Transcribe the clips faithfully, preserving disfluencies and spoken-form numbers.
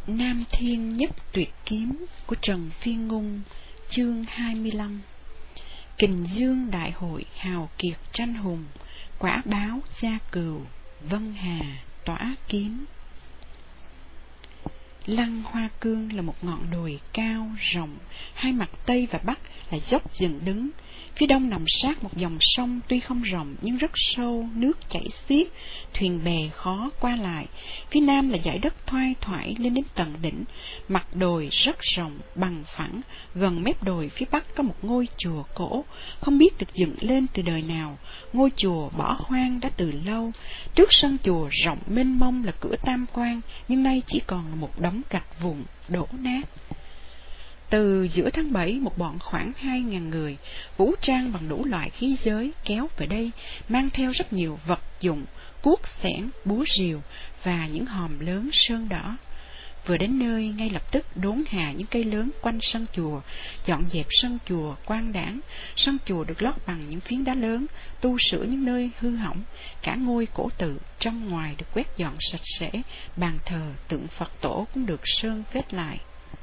Nam Thiên Nhất Tuyệt Kiếm của Trần Phiên Ngôn. Chương hai mươi lăm. Kình Dương đại hội hào kiệt tranh hùng, quả báo gia cừu, Vân Hà tỏa kiếm. Lăng Hoa Cương là một ngọn đồi cao, rộng, hai mặt Tây và Bắc là dốc dựng đứng. Phía đông nằm sát một dòng sông tuy không rộng nhưng rất sâu, nước chảy xiết, thuyền bè khó qua lại. Phía nam là dải đất thoai thoải lên đến tận đỉnh, mặt đồi rất rộng, bằng phẳng. Gần mép đồi phía bắc có một ngôi chùa cổ, không biết được dựng lên từ đời nào. Ngôi chùa bỏ hoang đã từ lâu. Trước sân chùa rộng mênh mông là cửa tam quan, nhưng nay chỉ còn là một đống gạch vụn đổ nát. Từ giữa tháng bảy, một bọn khoảng hai ngàn người, vũ trang bằng đủ loại khí giới, kéo về đây, mang theo rất nhiều vật dụng, cuốc xẻng, búa rìu và những hòm lớn sơn đỏ. Vừa đến nơi, ngay lập tức đốn hạ những cây lớn quanh sân chùa, dọn dẹp sân chùa quang đãng. Sân chùa được lót bằng những phiến đá lớn, tu sửa những nơi hư hỏng. Cả ngôi cổ tự trong ngoài được quét dọn sạch sẽ, bàn thờ, tượng Phật tổ cũng được sơn phết lại.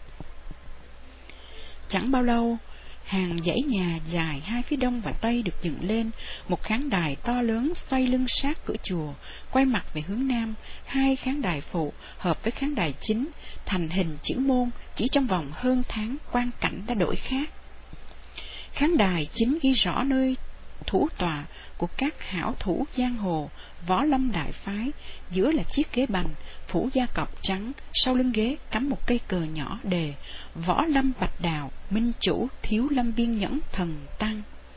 Chẳng bao lâu, hàng dãy nhà dài hai phía đông và tây được dựng lên, một khán đài to lớn xoay lưng sát cửa chùa, quay mặt về hướng nam. Hai khán đài phụ hợp với khán đài chính, thành hình chữ môn. Chỉ trong vòng hơn tháng, quang cảnh đã đổi khác. Khán đài chính ghi rõ nơi thủ tọa của các hảo thủ giang hồ, võ lâm đại phái. Giữa là chiếc ghế bành phủ da cọc trắng, sau lưng ghế cắm một cây cờ nhỏ đề Võ Lâm Bạch Đào, minh chủ Thiếu Lâm Biên Nhẫn Thần Tăng.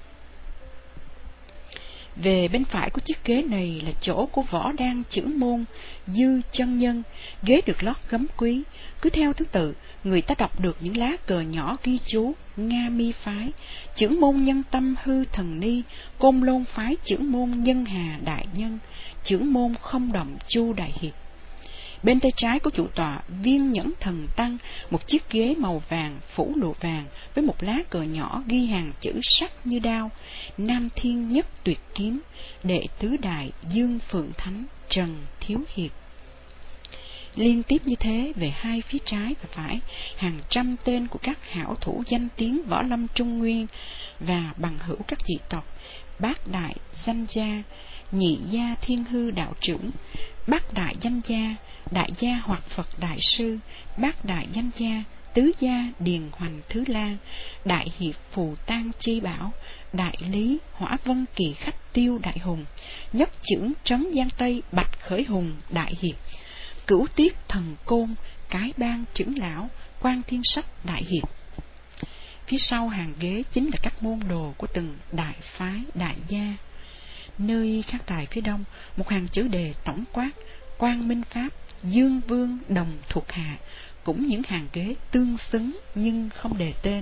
Về bên phải của chiếc ghế này là chỗ của võ đan chữ môn Dư Chân Nhân. Ghế được lót gấm quý, cứ theo thứ tự người ta đọc được những lá cờ nhỏ ghi chú Nga Mi phái, chữ môn Nhân Tâm Hư Thần Ni, Côn Lôn phái chữ môn Nhân Hà Đại Nhân, chữ môn Không Động Chu Đại Hiệp. Bên tay trái của chủ tọa Viên Nhẫn Thần Tăng, một chiếc ghế màu vàng phủ lụa vàng với một lá cờ nhỏ ghi hàng chữ sắc như đao: Nam Thiên Nhất Tuyệt Kiếm, đệ tứ đại Dương Phượng Thánh Trần Thiếu Hiệp. Liên tiếp như thế, về hai phía trái và phải, hàng trăm tên của các hảo thủ danh tiếng võ lâm Trung Nguyên và bằng hữu các dị tộc: Bát đại danh gia, Nhị gia Thiên Hư đạo trưởng, Bát đại danh gia, Đại gia hoặc Phật đại sư, Bát đại danh gia, Tứ gia Điền Hoành Thứ Lan, Đại hiệp Phù Tang Chi Bảo, Đại lý Hỏa Vân Kỳ Khách Tiêu Đại Hùng, Nhất chưởng Trấn Giang Tây Bạch Khởi Hùng Đại hiệp, Cửu Tiết Thần Côn, Cái Bang trưởng lão, Quan Thiên Sách Đại hiệp. Phía sau hàng ghế chính là các môn đồ của từng đại phái đại gia. Nơi khán đài phía đông, một hàng chữ đề tổng quát Quang Minh Pháp, Dương Vương Đồng thuộc hạ, cũng những hàng ghế tương xứng nhưng không đề tên.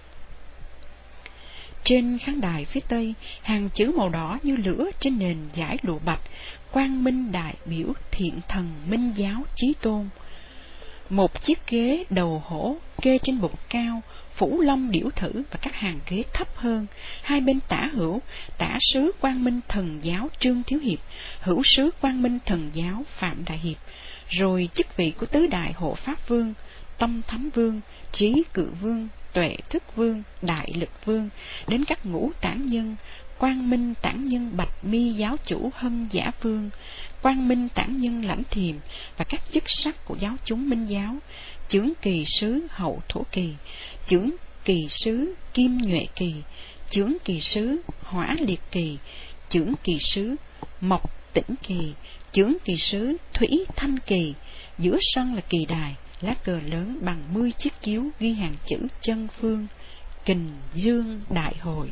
Trên khán đài phía tây, hàng chữ màu đỏ như lửa trên nền dải lụa bạch: Quang Minh đại biểu Thiện Thần Minh Giáo Chí Tôn. Một chiếc ghế đầu hổ kê trên bục cao, phủ long điểu thử và các hàng ghế thấp hơn. Hai bên tả hữu, tả sứ Quang Minh Thần Giáo Trương Thiếu Hiệp, hữu sứ Quang Minh Thần Giáo Phạm Đại Hiệp. Rồi chức vị của tứ đại hộ pháp vương: Tâm Thánh Vương, Trí Cự Vương, Tuệ Thức Vương, Đại Lực Vương, đến các ngũ tản nhân: Quang Minh tản nhân Bạch Mi giáo chủ Hân Giả Vương, Quang Minh tản nhân Lãnh Thiềm và các chức sắc của giáo chúng Minh giáo: Chưởng kỳ sứ Hậu Thổ Kỳ, Chưởng kỳ sứ Kim Nhuệ Kỳ, Chưởng kỳ sứ Hỏa Liệt Kỳ, Chưởng kỳ sứ Mộc Tĩnh Kỳ, Chưởng kỳ sứ Thủy Thanh Kỳ. Giữa sân là kỳ đài, lá cờ lớn bằng mươi chiếc chiếu ghi hàng chữ Chân Phương, Kình Dương đại hội.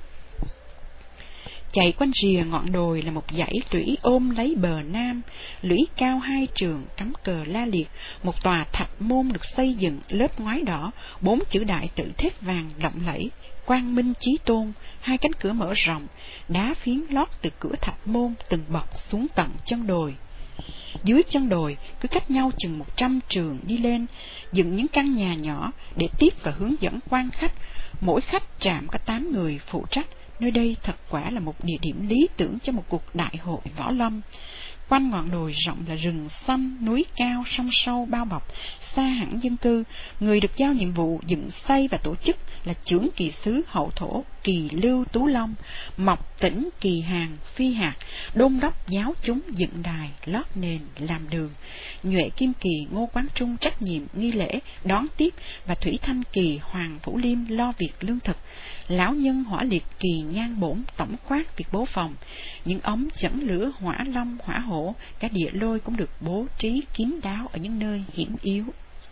Chạy quanh rìa ngọn đồi là một dãy lũy ôm lấy bờ nam, lũy cao hai trường, cắm cờ la liệt. Một tòa thạch môn được xây dựng lớp ngói đỏ, bốn chữ đại tự thép vàng lộng lẫy: Quang Minh Chí Tôn. Hai cánh cửa mở rộng, đá phiến lót từ cửa thạch môn từng bậc xuống tận chân đồi. Dưới chân đồi cứ cách nhau chừng một trăm trường đi lên, dựng những căn nhà nhỏ để tiếp và hướng dẫn quan khách. Mỗi khách trạm có tám người phụ trách. Nơi đây thật quả là một địa điểm lý tưởng cho một cuộc đại hội võ lâm. quanh ngọn đồi rộng là rừng xanh, núi cao, sông sâu bao bọc, xa hẳn dân cư. Người được giao nhiệm vụ dựng xây và tổ chức là chưởng kỳ sứ Hậu Thổ Kỳ Lưu Tú Long, Mộc Tỉnh Kỳ Hàng Phi Hạt, đôn đốc giáo chúng dựng đài, lót nền, làm đường. Nhuệ Kim Kỳ Ngô Quán Trung trách nhiệm nghi lễ đón tiếp, và Thủy Thanh Kỳ Hoàng Vũ Liêm lo việc lương thực. Lão Nhân Hỏa Liệt Kỳ Nhan Bổn tổng quát việc bố phòng. Những ống dẫn lửa hỏa long, hỏa hổ, cả địa lôi cũng được bố trí kín đáo ở những nơi hiểm yếu.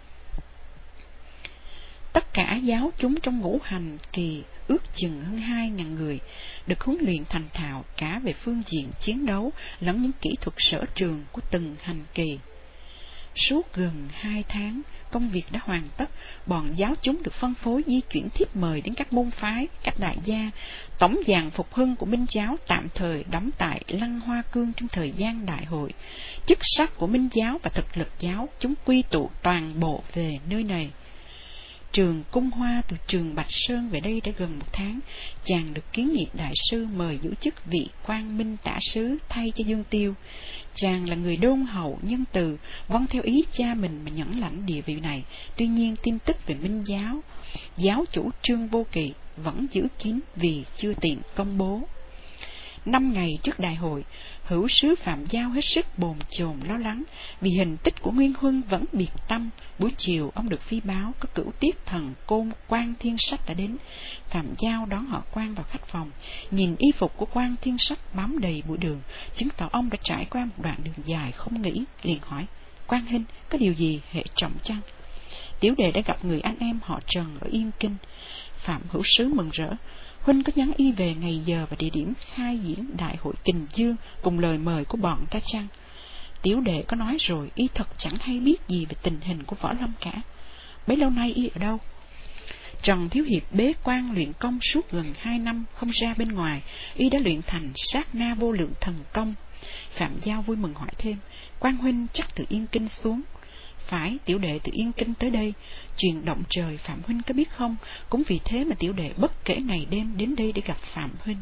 Tất cả giáo chúng trong ngũ hành kỳ ước chừng hơn hai ngàn người, được huấn luyện thành thạo cả về phương diện chiến đấu lẫn những kỹ thuật sở trường của từng hành kỳ. Suốt gần hai tháng, công việc đã hoàn tất. Bọn giáo chúng được phân phối di chuyển thiếp mời đến các môn phái, các đại gia. Tổng giàn Phục Hưng của Minh giáo tạm thời đóng tại Lăng Hoa Cương trong thời gian đại hội. Chức sắc của Minh giáo và thực lực giáo chúng quy tụ toàn bộ về nơi này. Trường Cung Hoa từ trường Bạch Sơn về đây đã gần một tháng. Chàng được kiến nghị đại sư mời giữ chức vị Quang Minh tả sứ thay cho Dương Tiêu. Chàng là người đôn hậu nhân từ, vâng theo ý cha mình mà nhẫn lãnh địa vị này. Tuy nhiên tin tức về Minh giáo, giáo chủ Trương Vô Kỵ vẫn giữ kín vì chưa tiện công bố. Năm ngày trước đại hội, hữu sứ Phạm Giao hết sức bồn chồn lo lắng vì hình tích của Nguyên Huân vẫn biệt tâm. Buổi chiều ông được phi báo có cửu tiết thần côn Quan Thiên Sách đã đến. Phạm Giao đón họ Quan vào khách phòng, nhìn y phục của Quan Thiên Sách bám đầy bụi đường, chứng tỏ ông đã trải qua một đoạn đường dài không nghỉ. Liền hỏi: Quan huynh có điều gì hệ trọng chăng? Tiểu đệ đã gặp người anh em họ Trần ở Yên Kinh. Phạm hữu sứ mừng rỡ: huynh có nhắn y về ngày giờ và địa điểm khai diễn đại hội Kình Dương cùng lời mời của bọn ta chăng? Tiểu đệ có nói rồi, y thật chẳng hay biết gì về tình hình của Võ Lâm cả. Bấy lâu nay y ở đâu? Trần Thiếu Hiệp bế quan luyện công suốt gần hai năm không ra bên ngoài, y đã luyện thành sát na vô lượng thần công. Phạm Giao vui mừng hỏi thêm: Quan huynh chắc từ Yên Kinh xuống? Phải, tiểu đệ từ Yên Kinh tới đây. Chuyện động trời Phạm huynh có biết không? Cũng vì thế mà tiểu đệ bất kể ngày đêm đến đây để gặp Phạm huynh.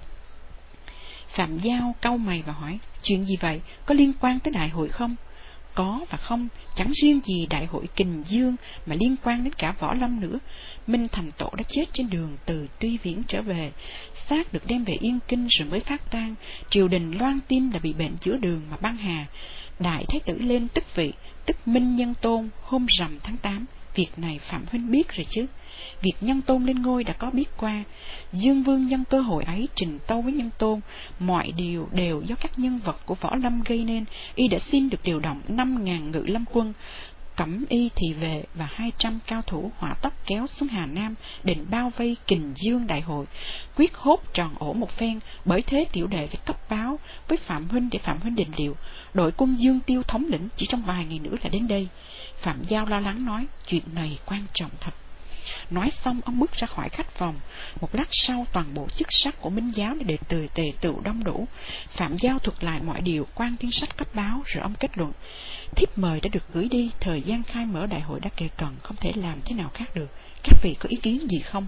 Phạm Giao cau mày và hỏi: chuyện gì vậy? Có liên quan tới đại hội không? Có và không, chẳng riêng gì đại hội Kình Dương mà liên quan đến cả Võ Lâm nữa. Minh Thành Tổ đã chết trên đường từ Tuy Viễn trở về, xác được đem về Yên Kinh rồi mới phát tang. Triều đình loan tin là bị bệnh giữa đường mà băng hà. Đại thái tử lên tức vị, tức Minh Nhân Tôn hôm rằm tháng tám. Việc này Phạm huynh biết rồi chứ? Việc Nhân Tôn lên ngôi đã có biết qua. Dương Vương nhân cơ hội ấy trình tâu với Nhân Tôn, mọi điều đều do các nhân vật của Võ Lâm gây nên. Y đã xin được điều động năm ngàn ngự lâm quân, Cẩm Y Thị Vệ và hai trăm cao thủ hỏa tốc kéo xuống Hà Nam, định bao vây Kình Dương đại hội, quyết hốt tròn ổ một phen. Bởi thế tiểu đệ phải cấp báo với Phạm huynh để Phạm huynh định liệu. Đội quân Dương Tiêu thống lĩnh chỉ trong vài ngày nữa là đến đây. Phạm Giao lo lắng nói: chuyện này quan trọng thật. Nói xong ông bước ra khỏi khách phòng. Một lát sau toàn bộ chức sắc của Minh giáo đã để từ tề tựu đông đủ. Phạm Giao thuật lại mọi điều Quan Thiên Sách cấp báo, rồi ông kết luận: thiếp mời đã được gửi đi, thời gian khai mở đại hội đã kề cận, không thể làm thế nào khác được. Các vị có ý kiến gì không?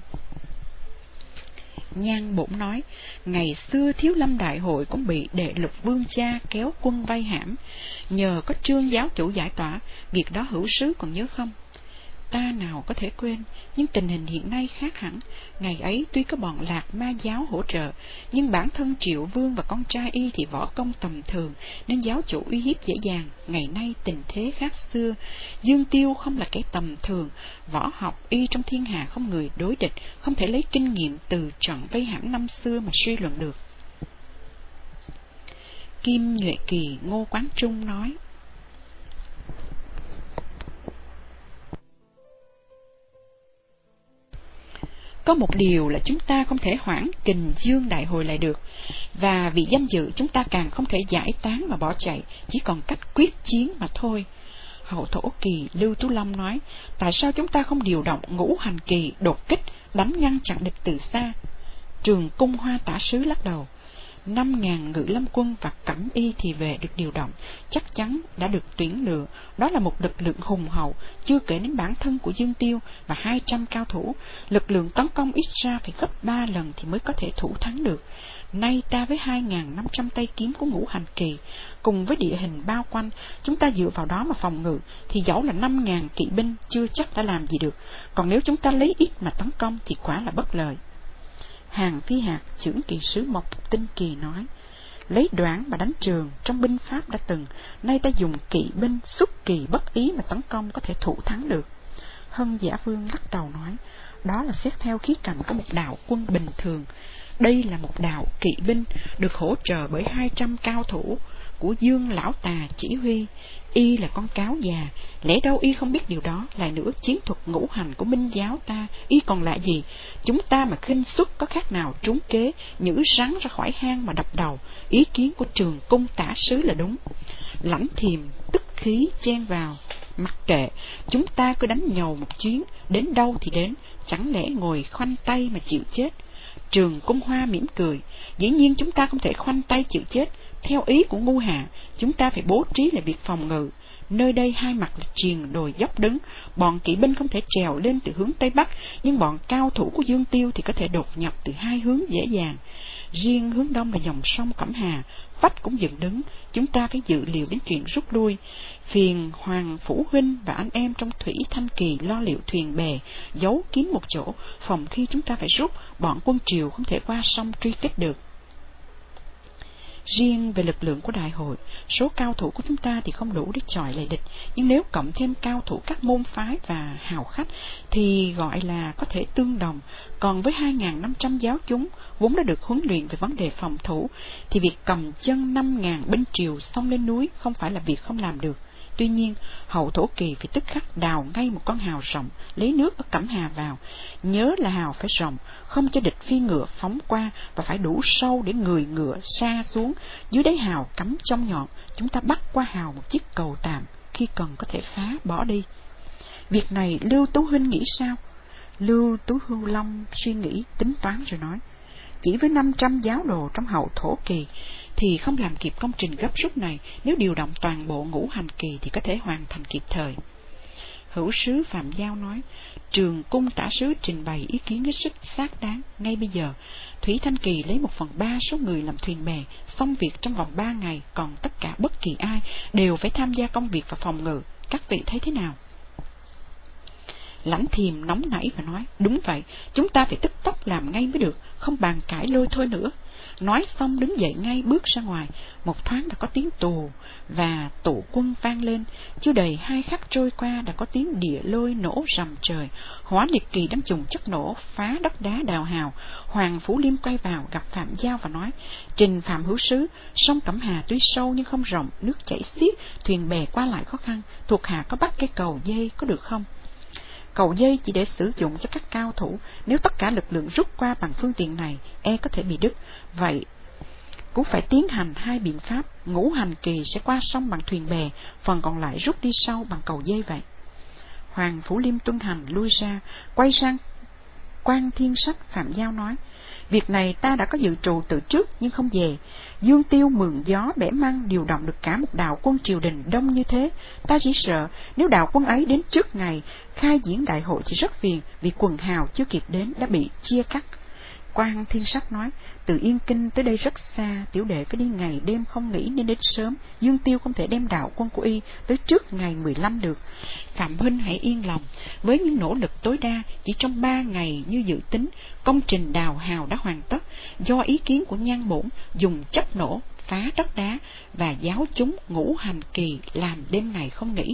Nhan Bổn nói: ngày xưa Thiếu Lâm đại hội cũng bị Đệ Lục Vương cha kéo quân vây hãm, nhờ có Trương giáo chủ giải tỏa. Việc đó hữu sứ còn nhớ không? Ta nào có thể quên, nhưng tình hình hiện nay khác hẳn. Ngày ấy tuy có bọn Lạc Ma giáo hỗ trợ, nhưng bản thân Triệu Vương và con trai y thì võ công tầm thường, nên giáo chủ uy hiếp dễ dàng. Ngày nay tình thế khác xưa. Dương Tiêu không là kẻ tầm thường, võ học y trong thiên hạ không người đối địch, không thể lấy kinh nghiệm từ trận vây hãm năm xưa mà suy luận được. Kim Nhuệ Kỳ Ngô Quán Trung nói: có một điều là chúng ta không thể hoãn Kình Dương đại hội lại được, và vì danh dự chúng ta càng không thể giải tán mà bỏ chạy, chỉ còn cách quyết chiến mà thôi. Hậu Thổ Kỳ Lưu Tú Long nói: tại sao chúng ta không điều động ngũ hành kỳ đột kích, đánh ngăn chặn địch từ xa? Trường Cung Hoa tả sứ lắc đầu: Năm ngàn ngự lâm quân và cẩm y thì về được điều động, chắc chắn đã được tuyển lựa. Đó là một lực lượng hùng hậu, chưa kể đến bản thân của Dương Tiêu và hai trăm cao thủ. Lực lượng tấn công ít ra phải gấp ba lần thì mới có thể thủ thắng được. Nay ta với hai ngàn năm trăm tay kiếm của Ngũ Hành Kỳ, cùng với địa hình bao quanh, chúng ta dựa vào đó mà phòng ngự, thì dẫu là năm ngàn kỵ binh chưa chắc đã làm gì được. Còn nếu chúng ta lấy ít mà tấn công thì quả là bất lợi. Hàng Phi Hạc, chưởng kỳ sứ Mộc Tinh Kỳ nói: lấy đoản mà đánh trường trong binh pháp đã từng, nay ta dùng kỵ binh xuất kỳ bất ý mà tấn công có thể thủ thắng được. Hân Giả Vương lắc đầu nói: đó là xét theo khí cạnh của một đạo quân bình thường. Đây là một đạo kỵ binh được hỗ trợ bởi hai trăm cao thủ của Dương Lão Tà chỉ huy. Y là con cáo già, lẽ đâu y không biết điều đó. Lại nữa, chiến thuật ngũ hành của Minh giáo ta y còn lạ gì? Chúng ta mà khinh suất có khác nào trúng kế, nhử rắn ra khỏi hang mà đập đầu. Ý kiến của Trường Cung tả sứ là đúng. Lãnh Thiềm tức khí chen vào: mặc kệ, chúng ta cứ đánh nhầu một chuyến, đến đâu thì đến, chẳng lẽ ngồi khoanh tay mà chịu chết? Trường Cung Hoa mỉm cười: dĩ nhiên chúng ta không thể khoanh tay chịu chết. Theo ý của Ngu Hạ, chúng ta phải bố trí lại việc phòng ngự. Nơi đây hai mặt là triền đồi dốc đứng, bọn kỵ binh không thể trèo lên từ hướng Tây Bắc, nhưng bọn cao thủ của Dương Tiêu thì có thể đột nhập từ hai hướng dễ dàng. Riêng hướng Đông là dòng sông Cẩm Hà, vách cũng dựng đứng, chúng ta phải dự liệu đến chuyện rút lui. Phiền Hoàng Phủ huynh và anh em trong Thủy Thanh Kỳ lo liệu thuyền bè, giấu kín một chỗ, phòng khi chúng ta phải rút, bọn quân Triều không thể qua sông truy kích được. Riêng về lực lượng của đại hội, số cao thủ của chúng ta thì không đủ để chọi lại địch, nhưng nếu cộng thêm cao thủ các môn phái và hào khách thì gọi là có thể tương đồng. Còn với hai ngàn năm trăm giáo chúng vốn đã được huấn luyện về vấn đề phòng thủ, thì việc cầm chân năm ngàn binh Triều xông lên núi không phải là việc không làm được. Tuy nhiên, hậu Thổ Kỳ phải tức khắc đào ngay một con hào rộng, lấy nước ở Cẩm Hà vào. Nhớ là hào phải rộng, không cho địch phi ngựa phóng qua, và phải đủ sâu để người ngựa sa xuống. Dưới đáy hào cắm trong nhọn, chúng ta bắt qua hào một chiếc cầu tạm, khi cần có thể phá bỏ đi. Việc này Lưu Tú huynh nghĩ sao? Lưu Tú Hưu Long suy nghĩ tính toán rồi nói: chỉ với năm trăm giáo đồ trong hậu Thổ Kỳ thì không làm kịp công trình gấp rút này. Nếu điều động toàn bộ Ngũ Hành Kỳ thì có thể hoàn thành kịp thời. Hữu sứ Phạm Giao nói: Trường Cung tả sứ trình bày ý kiến hết sức xác đáng. Ngay bây giờ, Thủy Thanh Kỳ lấy một phần ba số người làm thuyền bè, xong việc trong vòng ba ngày, còn tất cả bất kỳ ai đều phải tham gia công việc và phòng ngự. Các vị thấy thế nào? Lãnh Thiềm nóng nảy và nói: đúng vậy, chúng ta phải tức tốc làm ngay mới được, không bàn cãi lôi thôi nữa. Nói xong đứng dậy ngay bước ra ngoài. Một thoáng đã có tiếng tù và tụ quân vang lên. Chưa đầy hai khắc trôi qua đã có tiếng địa lôi nổ rầm trời. Hỏa Liệt Kỳ đâm trùng chất nổ phá đất đá đào hào. Hoàng Phủ Liêm quay vào gặp Phạm Giao và nói: Trình Phạm hữu sứ, sông Cẩm Hà tuy sâu nhưng không rộng, nước chảy xiết, thuyền bè qua lại khó khăn, thuộc hạ có bắt cây cầu dây có được không? Cầu dây chỉ để sử dụng cho các cao thủ, nếu tất cả lực lượng rút qua bằng phương tiện này, e có thể bị đứt. Vậy cũng phải tiến hành hai biện pháp. Ngũ Hành Kỳ sẽ qua sông bằng thuyền bè, phần còn lại rút đi sau bằng cầu dây vậy. Hoàng Phủ Liêm tuân hành lui ra, quay sang Quan Thiên Sách. Phạm Giao nói: việc này ta đã có dự trù từ trước nhưng không về. Dương Tiêu mượn gió bẻ măng điều động được cả một đạo quân triều đình đông như thế. Ta chỉ sợ nếu đạo quân ấy đến trước ngày khai diễn đại hội thì rất phiền, vì quần hào chưa kịp đến đã bị chia cắt. Quan Thiên Sách nói: từ Yên Kinh tới đây rất xa, tiểu đệ phải đi ngày đêm không nghỉ nên đến sớm. Dương Tiêu không thể đem đạo quân của y tới trước ngày mười lăm được. Phạm huynh hãy yên lòng, với những nỗ lực tối đa, chỉ trong ba ngày như dự tính, công trình đào hào đã hoàn tất. Do ý kiến của Nhan Bổn dùng chất nổ phá đất đá và giáo chúng Ngũ Hành Kỳ làm đêm ngày không nghỉ.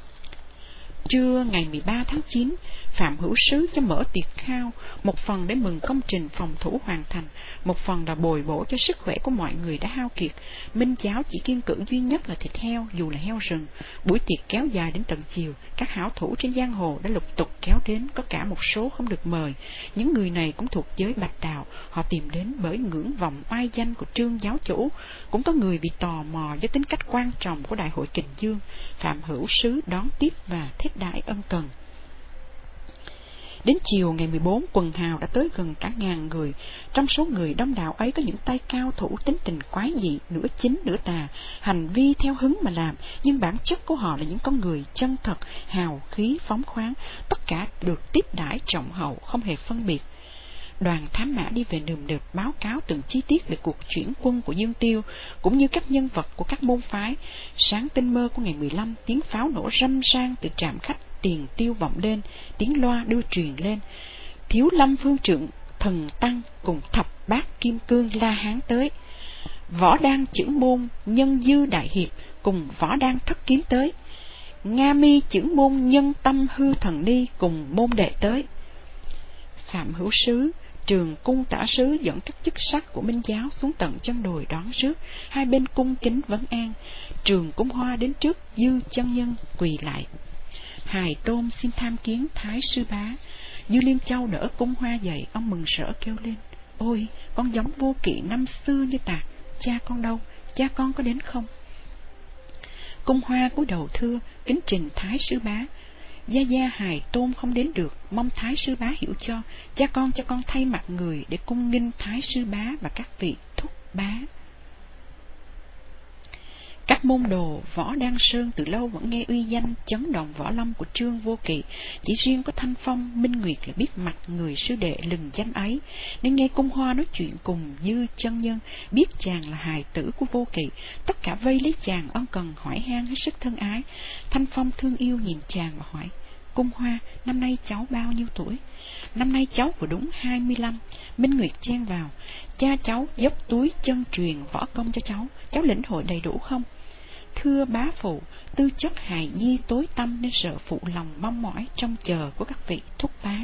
Trưa ngày mười ba tháng chín, Phạm hữu sứ cho mở tiệc khao, một phần để mừng công trình phòng thủ hoàn thành, một phần là bồi bổ cho sức khỏe của mọi người đã hao kiệt. Minh giáo chỉ kiêng cữ duy nhất là thịt heo, dù là heo rừng. Buổi tiệc kéo dài đến tận chiều, các hảo thủ trên giang hồ đã lục tục kéo đến, có cả một số không được mời. Những người này cũng thuộc giới Bạch Đạo, họ tìm đến bởi ngưỡng vọng oai danh của Trương giáo chủ, cũng có người vì tò mò với tính cách quan trọng của đại hội Kình Dương. Phạm hữu sứ đón tiếp và thiết đãi ân cần. Đến chiều ngày mười bốn, quần hào đã tới gần cả ngàn người. Trong số người đông đảo ấy có những tay cao thủ tính tình quái dị, nửa chính nửa tà, hành vi theo hứng mà làm, nhưng bản chất của họ là những con người chân thật, hào khí phóng khoáng, tất cả được tiếp đãi trọng hậu, không hề phân biệt. Đoàn thám mã đi về nườm nượp báo cáo từng chi tiết về cuộc chuyển quân của Dương Tiêu, cũng như các nhân vật của các môn phái. Sáng tinh mơ của ngày mười lăm, tiếng pháo nổ râm ran từ trạm khách Tiền Tiêu vọng lên, tiếng loa đưa truyền lên. Thiếu lâm phương trượng thần tăng cùng thập bát kim cương La Hán tới. Võ đan chưởng môn nhân dư đại hiệp cùng võ đan thất kiếm tới. Nga mi chưởng môn nhân tâm hư thần ni cùng môn đệ tới. Phạm Hữu Sứ, Trường Cung Tả Sứ dẫn các chức sắc của Minh giáo xuống tận chân đồi đón rước, hai bên cung kính vấn an. Trường Cung Hoa đến trước Dư chân nhân quỳ lại. Hài Tôn xin tham kiến Thái sư bá. Dư Liên Châu đỡ Cung Hoa dậy, ông mừng rỡ kêu lên: Ôi, con giống Vô Kỵ năm xưa như tạc, cha con đâu, cha con có đến không? Cung Hoa cúi đầu thưa: Kính trình Thái sư bá, Gia Gia Hài Tôn không đến được, mong Thái sư bá hiểu cho, cha con cho con thay mặt người để cung nghinh Thái sư bá và các vị thúc bá. Các môn đồ Võ Đan Sơn từ lâu vẫn nghe uy danh chấn động võ lâm của Trương Vô Kỵ, chỉ riêng có Thanh Phong, Minh Nguyệt là biết mặt người sư đệ lừng danh ấy, nên nghe Cung Hoa nói chuyện cùng Dư chân nhân, biết chàng là hài tử của Vô Kỵ, tất cả vây lấy chàng ân cần hỏi han hết sức thân ái. Thanh Phong thương yêu nhìn chàng và hỏi: Cung Hoa, năm nay cháu bao nhiêu tuổi? Năm nay cháu vừa đúng hai mươi lăm. Minh Nguyệt chen vào: Cha cháu dốc túi chân truyền võ công cho cháu, cháu lĩnh hội đầy đủ không? Thưa bá phụ, tư chất hài nhi tối tâm nên sợ phụ lòng mong mỏi trông chờ của các vị thúc bá.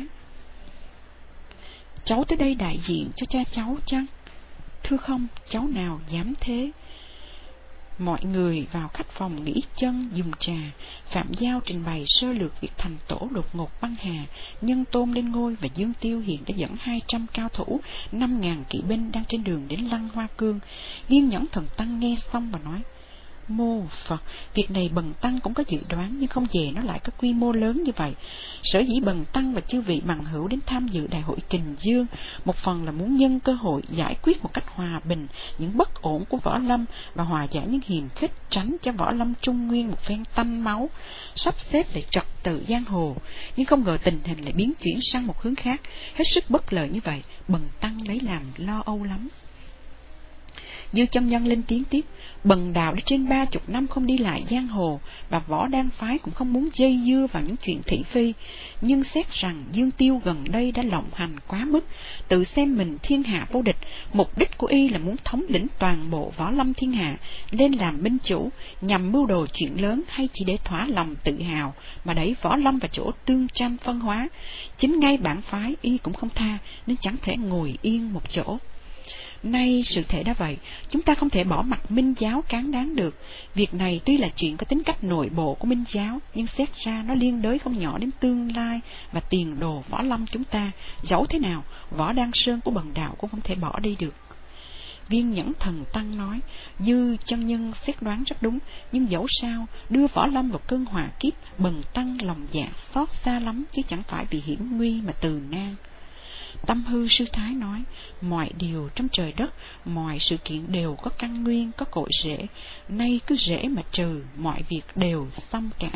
Cháu tới đây đại diện cho cha cháu chăng? Thưa không, cháu nào dám thế. Mọi người vào khách phòng nghỉ chân dùng trà. Phạm Giao trình bày sơ lược việc thành tổ đột ngột băng hà, Nhân Tôn lên ngôi, và Dương Tiêu hiện đã dẫn hai trăm cao thủ, năm ngàn kỵ binh đang trên đường đến Lăng Hoa Cương. Viên Nhẫn Thần Tăng nghe xong và nói: Mô Phật, việc này Bần Tăng cũng có dự đoán, nhưng không về nó lại có quy mô lớn như vậy. Sở dĩ Bần Tăng và chư vị bằng hữu đến tham dự đại hội Kình Dương, một phần là muốn nhân cơ hội giải quyết một cách hòa bình những bất ổn của võ lâm và hòa giải những hiềm khích, tránh cho võ lâm Trung Nguyên một phen tanh máu, sắp xếp lại trật tự giang hồ. Nhưng không ngờ tình hình lại biến chuyển sang một hướng khác, hết sức bất lợi như vậy, Bần Tăng lấy làm lo âu lắm. Dư chân nhân lên tiếng tiếp: Bần đạo đã trên ba chục năm không đi lại giang hồ, và võ đan phái cũng không muốn dây dưa vào những chuyện thị phi. Nhưng xét rằng Dương Tiêu gần đây đã lộng hành quá mức, tự xem mình thiên hạ vô địch, mục đích của y là muốn thống lĩnh toàn bộ võ lâm thiên hạ, lên làm minh chủ, nhằm mưu đồ chuyện lớn, hay chỉ để thỏa lòng tự hào mà đẩy võ lâm vào chỗ tương tranh phân hóa. Chính ngay bản phái y cũng không tha, nên chẳng thể ngồi yên một chỗ. Nay sự thể đã vậy, chúng ta không thể bỏ mặt Minh giáo cán đáng được. Việc này tuy là chuyện có tính cách nội bộ của Minh giáo, nhưng xét ra nó liên đới không nhỏ đến tương lai và tiền đồ võ lâm chúng ta. Dẫu thế nào, Võ Đan Sơn của Bần đạo cũng không thể bỏ đi được. Viên Nhẫn Thần Tăng nói: Dư chân nhân xét đoán rất đúng, nhưng dẫu sao đưa võ lâm vào cơn hỏa kiếp, Bần Tăng lòng dạ xót xa lắm, chứ chẳng phải vì hiểm nguy mà từ nan. Tâm Hư Sư Thái nói: Mọi điều trong trời đất, mọi sự kiện đều có căn nguyên, có cội rễ. Nay cứ rễ mà trừ, mọi việc đều xong cả.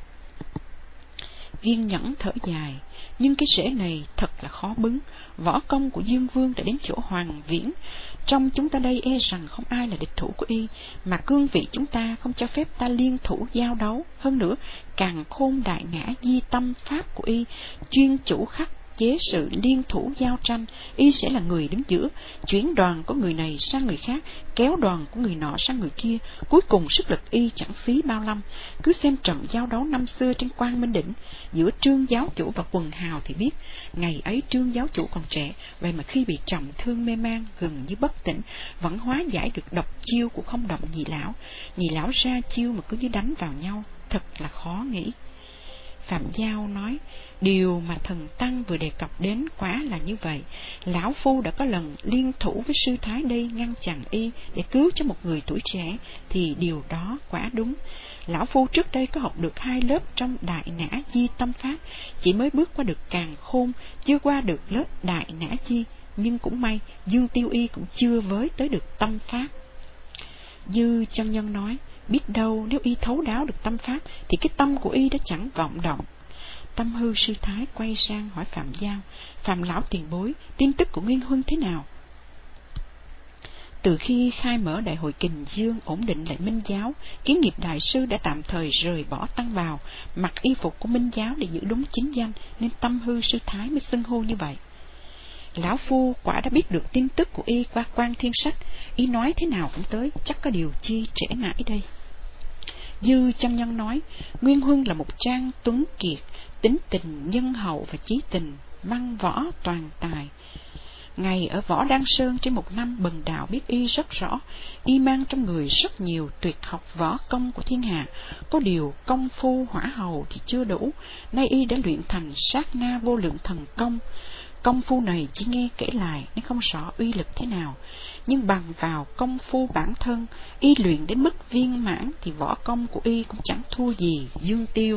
Viên Nhẫn thở dài: Nhưng cái rễ này thật là khó bứng. Võ công của Dương Vương đã đến chỗ Hoàng Viễn, trong chúng ta đây e rằng không ai là địch thủ của y, mà cương vị chúng ta không cho phép ta liên thủ giao đấu. Hơn nữa, Càn Khôn Đại Ngã di tâm pháp của y chuyên chủ khắc chế sự liên thủ giao tranh, y sẽ là người đứng giữa, chuyển đoàn của người này sang người khác, kéo đoàn của người nọ sang người kia. Cuối cùng sức lực y chẳng phí bao lâm. Cứ xem trận giao đấu năm xưa trên Quang Minh Đỉnh giữa Trương giáo chủ và quần hào thì biết. Ngày ấy Trương giáo chủ còn trẻ, vậy mà khi bị trọng thương mê man, gần như bất tỉnh, vẫn hóa giải được độc chiêu của Không Động Nhị lão. Nhị lão ra chiêu mà cứ như đánh vào nhau, thật là khó nghĩ. Phạm Giao nói, điều mà thần tăng vừa đề cập đến quá là như vậy. Lão phu đã có lần liên thủ với sư thái đây ngăn chặn y để cứu cho một người tuổi trẻ, thì điều đó quá đúng. Lão phu trước đây có học được hai lớp trong Đại Nã Di Tâm Pháp, chỉ mới bước qua được Càn Khôn, chưa qua được lớp Đại Nã Di, nhưng cũng may Dương Tiêu y cũng chưa với tới được tâm pháp. Dư chân nhân nói, biết đâu nếu y thấu đáo được tâm pháp thì cái tâm của y đã chẳng vọng động. Tâm hư sư thái quay sang hỏi Phạm Giao, Phạm lão tiền bối, tin tức của Nguyên Huân thế nào? Từ khi khai mở đại hội Kình Dương, ổn định lại Minh giáo, Kiến Nghiệp đại sư đã tạm thời rời bỏ tăng bào, mặc y phục của Minh giáo để giữ đúng chính danh, nên Tâm hư sư thái mới xưng hô như vậy. Lão phu quả đã biết được tin tức của y qua Quan Thiên Sách, y nói thế nào cũng tới, chắc có điều chi trễ nải đây. Dư chân nhân nói, Nguyên Huân là một trang tuấn kiệt, tính tình nhân hậu và chí tình, văn võ toàn tài. Ngày ở Võ Đăng Sơn trên một năm, Bần đạo biết y rất rõ, y mang trong người rất nhiều tuyệt học võ công của thiên hạ, có điều công phu hỏa hầu thì chưa đủ, nay y đã luyện thành sát na vô lượng thần công. Công phu này chỉ nghe kể lại nên không rõ uy lực thế nào, nhưng bằng vào công phu bản thân, y luyện đến mức viên mãn thì võ công của y cũng chẳng thua gì Dương Tiêu.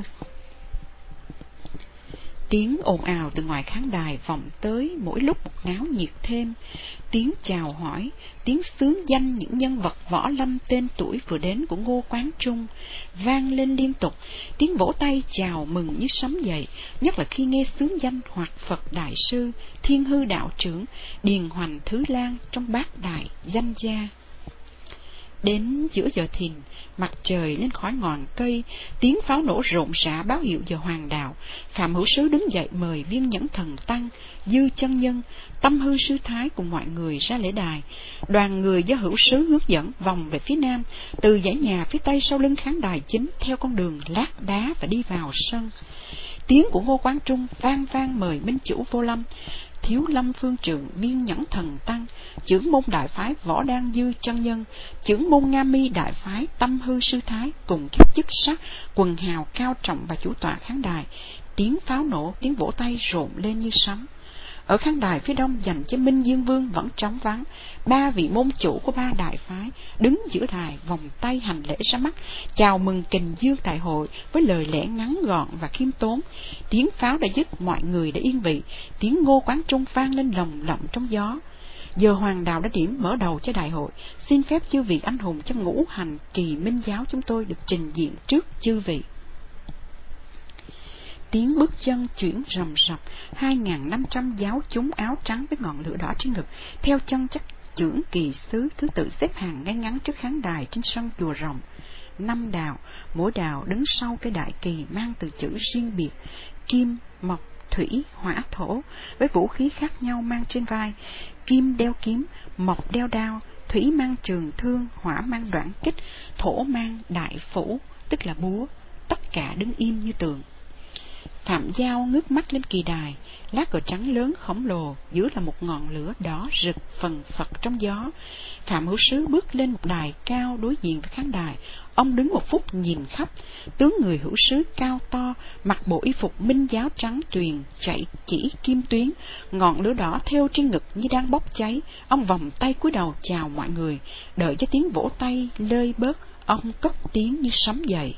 Tiếng ồn ào từ ngoài khán đài vọng tới, mỗi lúc một náo nhiệt thêm. Tiếng chào hỏi, tiếng xướng danh những nhân vật võ lâm tên tuổi vừa đến của Ngô Quán Trung vang lên liên tục. Tiếng vỗ tay chào mừng như sấm dậy, nhất là khi nghe xướng danh Hoạt Phật Đại Sư, Thiên Hư Đạo Trưởng, Điền Hoành Thứ Lan trong bát đại danh gia. Đến giữa giờ thìn, mặt trời lên khỏi ngọn cây, tiếng pháo nổ rộn rã báo hiệu giờ hoàng đạo. Phạm Hữu Sứ đứng dậy mời Viên Nhẫn Thần Tăng, Dư chân nhân, Tâm hư sư thái cùng mọi người ra lễ đài. Đoàn người do Hữu Sứ hướng dẫn vòng về phía nam, từ dãy nhà phía tây sau lưng khán đài chính theo con đường lát đá và đi vào sân. Tiếng của Ngô Quán Trung vang vang mời Minh Chủ Vô Lâm, Thiếu Lâm Phương Trượng Viên Nhẫn Thần Tăng, trưởng môn đại phái Võ Đan Dư chân nhân, trưởng môn Nga Mi đại phái Tâm hư sư thái cùng các chức sắc, quần hào cao trọng và chủ tọa khán đài. Tiếng pháo nổ, tiếng vỗ tay rộn lên như sấm. Ở khán đài phía đông dành cho Minh Dương Vương vẫn trống vắng, ba vị môn chủ của ba đại phái đứng giữa đài vòng tay hành lễ ra mắt, chào mừng Kình Dương đại hội với lời lẽ ngắn gọn và khiêm tốn. Tiếng pháo đã dứt, mọi người đã yên vị, tiếng Ngô Quán Trung vang lên lồng lộng trong gió. Giờ hoàng đạo đã điểm mở đầu cho đại hội, xin phép chư vị anh hùng trong ngũ hành kỳ Minh giáo chúng tôi được trình diện trước chư vị. Tiếng bước chân chuyển rầm rập, hai ngàn năm trăm giáo chúng áo trắng với ngọn lửa đỏ trên ngực, theo chân chắc chưởng kỳ sứ thứ tự xếp hàng ngay ngắn trước khán đài trên sân chùa Rồng. Năm đạo, mỗi đạo đứng sau cái đại kỳ mang từ chữ riêng biệt, kim, mộc, thủy, hỏa, thổ, với vũ khí khác nhau mang trên vai. Kim đeo kiếm, mộc đeo đao, thủy mang trường thương, hỏa mang đoạn kích, thổ mang đại phủ, tức là búa. Tất cả đứng im như tường. Phạm Giao ngước mắt lên kỳ đài, lá cờ trắng lớn khổng lồ, giữa là một ngọn lửa đỏ rực phần phật trong gió. Phạm Hữu Sứ bước lên một đài cao đối diện với khán đài, ông đứng một phút nhìn khắp. Tướng người Hữu Sứ cao to, mặc bộ y phục Minh giáo trắng tuyền, chạy chỉ kim tuyến, ngọn lửa đỏ theo trên ngực như đang bốc cháy. Ông vòng tay cúi đầu chào mọi người, đợi cho tiếng vỗ tay lơi bớt, ông cất tiếng như sấm dậy.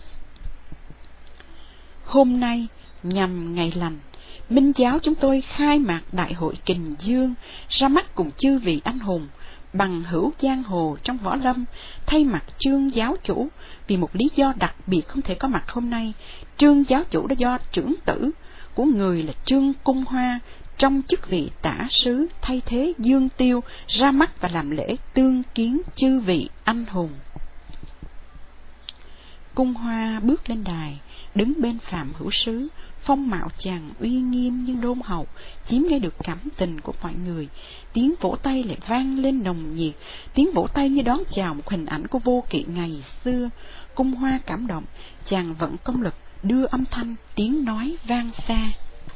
Hôm nay, nhằm ngày lành, Minh giáo chúng tôi khai mạc đại hội Kình Dương, ra mắt cùng chư vị anh hùng, bằng hữu giang hồ trong võ lâm, thay mặt Trương giáo chủ, vì một lý do đặc biệt không thể có mặt hôm nay. Trương giáo chủ đã do trưởng tử của người là Trương Cung Hoa, trong chức vị tả sứ thay thế Dương Tiêu, ra mắt và làm lễ tương kiến chư vị anh hùng. Cung Hoa bước lên đài, đứng bên Phạm Hữu Sứ, phong mạo chàng uy nghiêm như đôn hậu, chiếm ngay được cảm tình của mọi người. Tiếng vỗ tay lại vang lên nồng nhiệt, tiếng vỗ tay như đón chào một hình ảnh của vô kỵ ngày xưa. Cung Hoa cảm động, chàng vận công lực đưa âm thanh tiếng nói vang xa.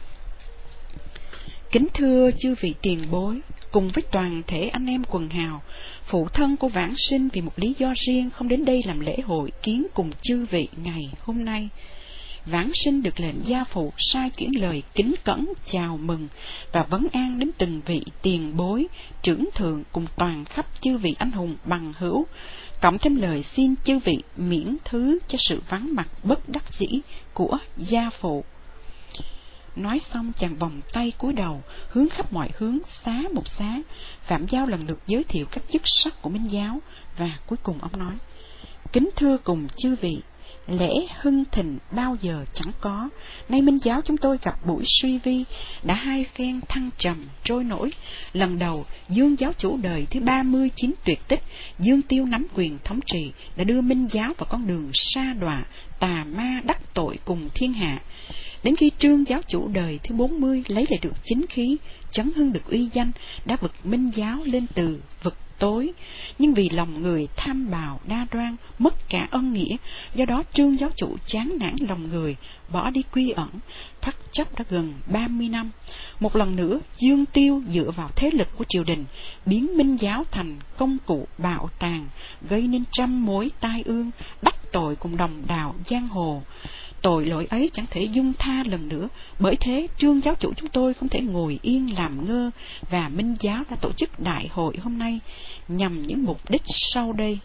Kính thưa chư vị tiền bối, cùng với toàn thể anh em quần hào, phụ thân của Vãng Sinh vì một lý do riêng không đến đây làm lễ hội kiến cùng chư vị ngày hôm nay. Vãng Sinh được lệnh gia phụ sai chuyển lời kính cẩn chào mừng và vấn an đến từng vị tiền bối, trưởng thượng cùng toàn khắp chư vị anh hùng bằng hữu, cộng thêm lời xin chư vị miễn thứ cho sự vắng mặt bất đắc dĩ của gia phụ. Nói xong, chàng vòng tay cúi đầu hướng khắp mọi hướng, xá một xá. Phạm Giao lần lượt giới thiệu các chức sắc của Minh giáo, và cuối cùng ông nói: kính thưa cùng chư vị, lễ hưng thịnh bao giờ chẳng có, nay Minh giáo chúng tôi gặp buổi suy vi, đã hai phen thăng trầm trôi nổi. Lần đầu, Dương giáo chủ đời thứ ba mươi chín tuyệt tích, Dương Tiêu nắm quyền thống trị, đã đưa Minh giáo vào con đường sa đọa, tà ma đắc tội cùng thiên hạ. Đến khi Trương giáo chủ đời thứ bốn mươi lấy lại được chính khí, chấn hưng được uy danh, đã vực Minh giáo lên từ vực tối. Nhưng vì lòng người tham bào đa đoan, mất cả ân nghĩa, do đó Trương giáo chủ chán nản lòng người, bỏ đi quy ẩn, thất chấp đã gần ba mươi năm. Một lần nữa, Dương Tiêu dựa vào thế lực của triều đình, biến Minh giáo thành công cụ bạo tàn, gây nên trăm mối tai ương, đắc tội cùng đồng đạo giang hồ. Tội lỗi ấy chẳng thể dung tha lần nữa, bởi thế Trương giáo chủ chúng tôi không thể ngồi yên làm ngơ, và Minh giáo đã tổ chức đại hội hôm nay nhằm những mục đích sau đây.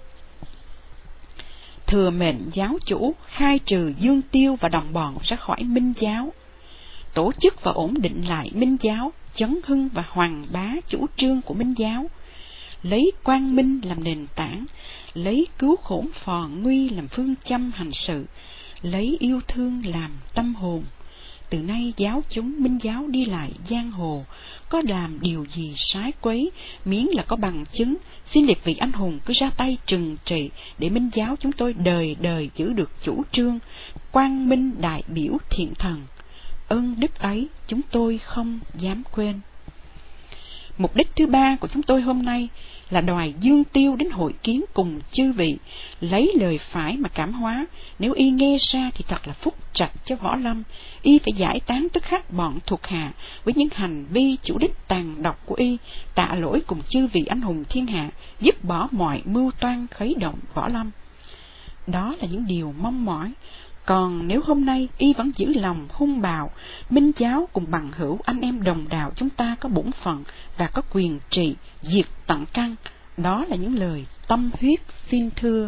Thừa mệnh giáo chủ khai trừ Dương Tiêu và đồng bọn ra khỏi Minh giáo, tổ chức và ổn định lại Minh giáo, chấn hưng và hoàng bá chủ trương của Minh giáo, lấy quang minh làm nền tảng, lấy cứu khổ phò nguy làm phương châm hành sự, lấy yêu thương làm tâm hồn. Từ nay giáo chúng Minh giáo đi lại giang hồ, có làm điều gì sái quấy, miễn là có bằng chứng, xin liệt vị anh hùng cứ ra tay trừng trị, để Minh giáo chúng tôi đời đời giữ được chủ trương quang minh đại biểu thiện thần. Ơn đức ấy chúng tôi không dám quên. Mục đích thứ ba của chúng tôi hôm nay là đòi Dương Tiêu đến hội kiến cùng chư vị, lấy lời phải mà cảm hóa. Nếu y nghe ra thì thật là phúc trạch cho Võ Lâm. Y phải giải tán tức khắc bọn thuộc hạ với những hành vi chủ đích tàn độc của y, tạ lỗi cùng chư vị anh hùng thiên hạ, dứt bỏ mọi mưu toan khuấy động Võ Lâm. Đó là những điều mong mỏi. Còn nếu hôm nay y vẫn giữ lòng hung bạo, Minh giáo cùng bằng hữu anh em đồng đạo chúng ta có bổn phận và có quyền trị diệt tận căn. Đó là những lời tâm huyết xin thưa.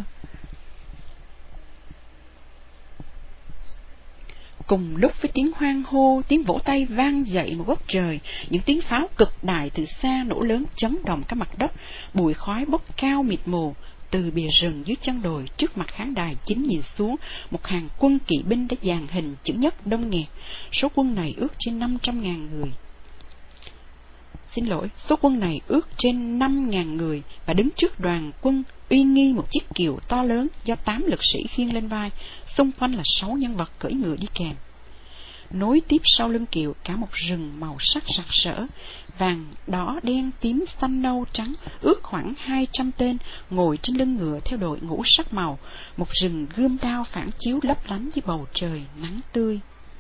Cùng lúc với tiếng hoan hô, tiếng vỗ tay vang dậy một góc trời, những tiếng pháo cực đại từ xa nổ lớn chấn động cả mặt đất, bụi khói bốc cao mịt mù. Từ bìa rừng dưới chân đồi trước mặt khán đài chính nhìn xuống, một hàng quân kỵ binh đã dàn hình chữ nhất đông nghẹt. Số quân này ước trên năm trăm ngàn người. Xin lỗi, số quân này ước trên năm ngàn người, và đứng trước đoàn quân uy nghi một chiếc kiệu to lớn do tám lực sĩ khiêng lên vai, xung quanh là sáu nhân vật cưỡi ngựa đi kèm. Nối tiếp sau lưng kiệu cả một rừng màu sắc sặc sỡ, vàng, đỏ, đen, tím, xanh, nâu, trắng, ước khoảng hai trăm tên ngồi trên lưng ngựa theo đội ngũ sắc màu, một rừng gươm đao phản chiếu lấp lánh dưới bầu trời nắng tươi.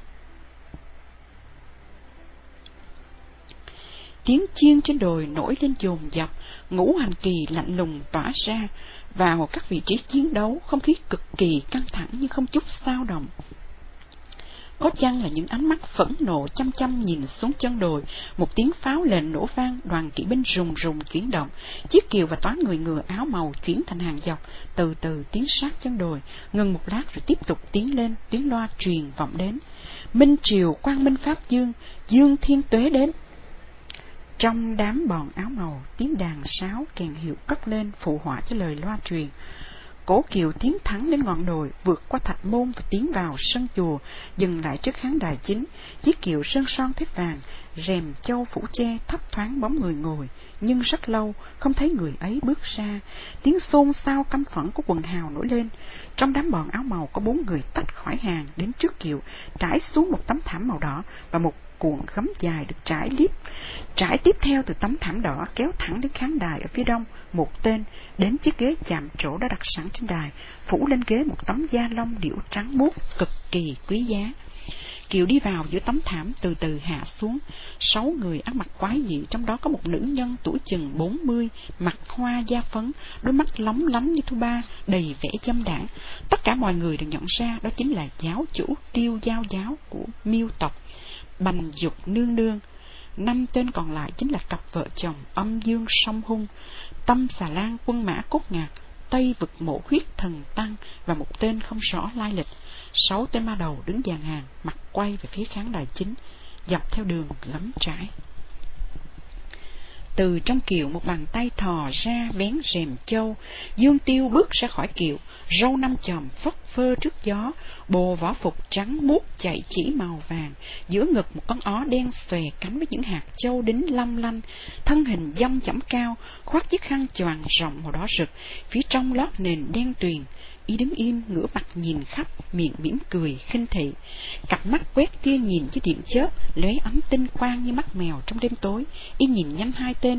Tiếng chiêng trên đồi nổi lên dồn dập, ngũ hành kỳ lạnh lùng tỏa ra, vào các vị trí chiến đấu, không khí cực kỳ căng thẳng nhưng không chút xao động. Có chăng là những ánh mắt phẫn nộ chăm chăm nhìn xuống chân đồi, một tiếng pháo lệnh nổ vang, đoàn kỵ binh rùng rùng chuyển động, chiếc kiệu và toán người ngựa áo màu chuyển thành hàng dọc, từ từ tiến sát chân đồi, ngừng một lát rồi tiếp tục tiến lên. Tiếng loa truyền vọng đến: Minh triều quang minh pháp dương, dương thiên tuế đến. Trong đám bọn áo màu, tiếng đàn sáo kèn hiệu cất lên phụ họa cho lời loa truyền. Cổ kiệu tiến thẳng lên ngọn đồi, vượt qua thạch môn và tiến vào sân chùa, dừng lại trước khán đài chính. Chiếc kiệu sơn son thép vàng, rèm châu phủ che, thấp thoáng bóng người ngồi, nhưng rất lâu không thấy người ấy bước ra. Tiếng xôn xao căm phẫn của quần hào nổi lên. Trong đám bọn áo màu có bốn người tách khỏi hàng đến trước kiệu, trải xuống một tấm thảm màu đỏ và một cuộn gấm dài được trải liếp. Trải tiếp theo từ tấm thảm đỏ kéo thẳng đến khán đài ở phía đông, một tên đến chiếc ghế chạm trổ đã đặt sẵn trên đài, phủ lên ghế một tấm da lông điểu trắng muốt cực kỳ quý giá. Kiều đi vào giữa tấm thảm từ từ hạ xuống. Sáu người ăn mặc quái dị, trong đó có một nữ nhân tuổi chừng bốn mươi, mặt hoa da phấn, đôi mắt lóng lánh như thu ba, đầy vẻ dâm đãng. Tất cả mọi người đều nhận ra đó chính là giáo chủ Tiêu Giao giáo của Miêu tộc, Bành Dục nương nương. Năm tên còn lại chính là cặp vợ chồng Âm Dương Song Hung, Tâm Xà Lan Quân Mã Cốt Ngạc, Tây Vực Mộ Huyết Thần Tăng và một tên không rõ lai lịch. Sáu tên ma đầu đứng dàn hàng, mặt quay về phía khán đài chính, dọc theo đường lấm trải. Từ trong kiệu một bàn tay thò ra vén rèm châu. Dương Tiêu bước ra khỏi kiệu, râu năm chòm phất phơ trước gió, bộ võ phục trắng muốt chạy chỉ màu vàng, giữa ngực một con ó đen xòe cánh với những hạt châu đính long lanh, thân hình dong dẫm cao, khoác chiếc khăn choàng rộng màu đỏ rực, phía trong lót nền đen tuyền. Y đứng im, ngửa mặt nhìn khắp, miệng mỉm cười khinh thị, cặp mắt quét tia nhìn với điện chớp lóe ánh tinh quang như mắt mèo trong đêm tối. Y nhìn nhanh hai tên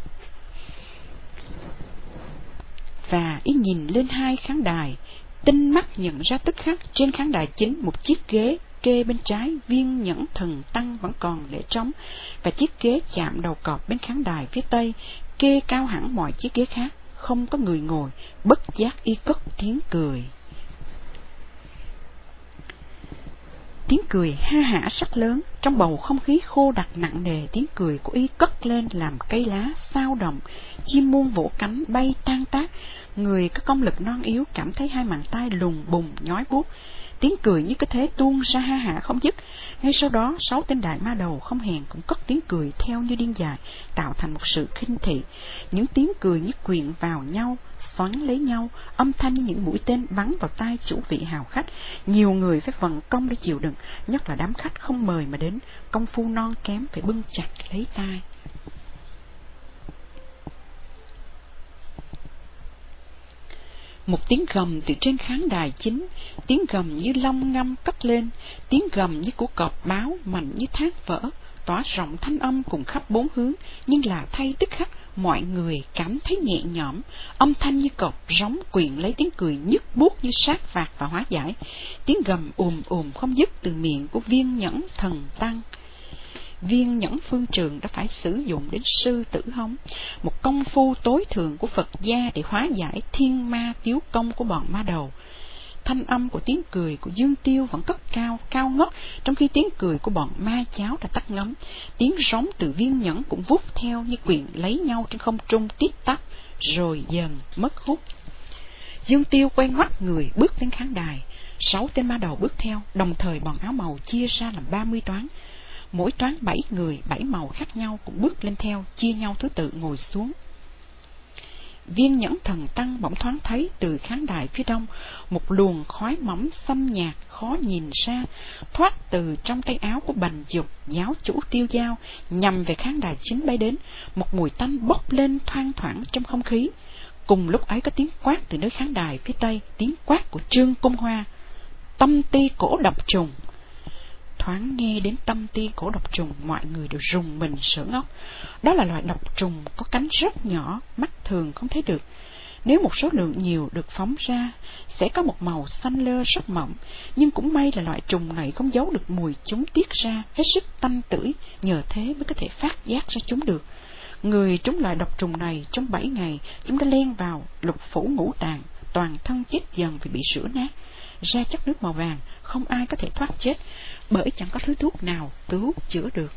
và y nhìn lên hai khán đài, tinh mắt nhận ra tức khắc trên khán đài chính một chiếc ghế kê bên trái Viên Nhẫn Thần Tăng vẫn còn để trống, và chiếc ghế chạm đầu cọp bên khán đài phía tây kê cao hẳn mọi chiếc ghế khác, không có người ngồi. Bất giác y cất tiếng cười. Tiếng cười ha hả sắc lớn, trong bầu không khí khô đặc nặng nề, tiếng cười của y cất lên làm cây lá xao động, chim muôn vỗ cánh bay tan tác. Người có công lực non yếu cảm thấy hai bàn tay lùng bùng nhói buốt. Tiếng cười như cái thế tuôn ra ha hả không dứt. Ngay sau đó, sáu tên đại ma đầu không hèn cũng cất tiếng cười theo như điên dại, tạo thành một sự khinh thị. Những tiếng cười như quyện vào nhau, xoắn lấy nhau, âm thanh như những mũi tên bắn vào tai chủ vị hào khách. Nhiều người phải vận công để chịu đựng, nhất là đám khách không mời mà đến, công phu non kém phải bưng chặt lấy tai. Một tiếng gầm từ trên khán đài chính, tiếng gầm như long ngâm cất lên, tiếng gầm như của cọp báo mạnh như thác vỡ, tỏa rộng thanh âm cùng khắp bốn hướng. Nhưng là thay tức khắc, mọi người cảm thấy nhẹ nhõm. Âm thanh như cọp rống quyện lấy tiếng cười nhức buốt như sát phạt và hóa giải. Tiếng gầm ùm ùm không dứt từ miệng của Viên Nhẫn Thần Tăng. Viên Nhẫn Phương Trường đã phải sử dụng đến sư tử hống, một công phu tối thượng của Phật gia, để hóa giải thiên ma tiếu công của bọn ma đầu. Thanh âm của tiếng cười của Dương Tiêu vẫn cất cao, cao ngất, trong khi tiếng cười của bọn ma cháo đã tắt ngấm. Tiếng rống từ Viên Nhẫn cũng vút theo như quyện lấy nhau trên không trung tít tắp, rồi dần mất hút. Dương Tiêu quay ngoắt người bước lên khán đài. Sáu tên ma đầu bước theo, đồng thời bọn áo màu chia ra làm ba mươi toán. Mỗi toán bảy người, bảy màu khác nhau cũng bước lên theo, chia nhau thứ tự ngồi xuống. Viên Nhẫn Thần Tăng bỗng thoáng thấy từ khán đài phía đông một luồng khói mỏng xâm nhạt khó nhìn ra, thoát từ trong tay áo của Bành Dục giáo chủ Tiêu Giao, nhằm về khán đài chính bay đến. Một mùi tanh bốc lên thoang thoảng trong không khí. Cùng lúc ấy có tiếng quát từ nơi khán đài phía tây, tiếng quát của Trương Cung Hoa: "Tâm ti cổ độc trùng!" Thoáng nghe đến tâm ti cổ độc trùng, mọi người đều rùng mình sợ ngốc. Đó là loại độc trùng có cánh rất nhỏ, mắt thường không thấy được. Nếu một số lượng nhiều được phóng ra, sẽ có một màu xanh lơ rất mỏng. Nhưng cũng may là loại trùng này không giấu được mùi chúng tiết ra, hết sức tanh tưởi, nhờ thế mới có thể phát giác ra chúng được. Người trúng loại độc trùng này, trong bảy ngày, chúng đã len vào lục phủ ngũ tạng, toàn thân chết dần vì bị rửa nát, ra chất nước màu vàng, không ai có thể thoát chết, bởi chẳng có thứ thuốc nào cứu chữa được.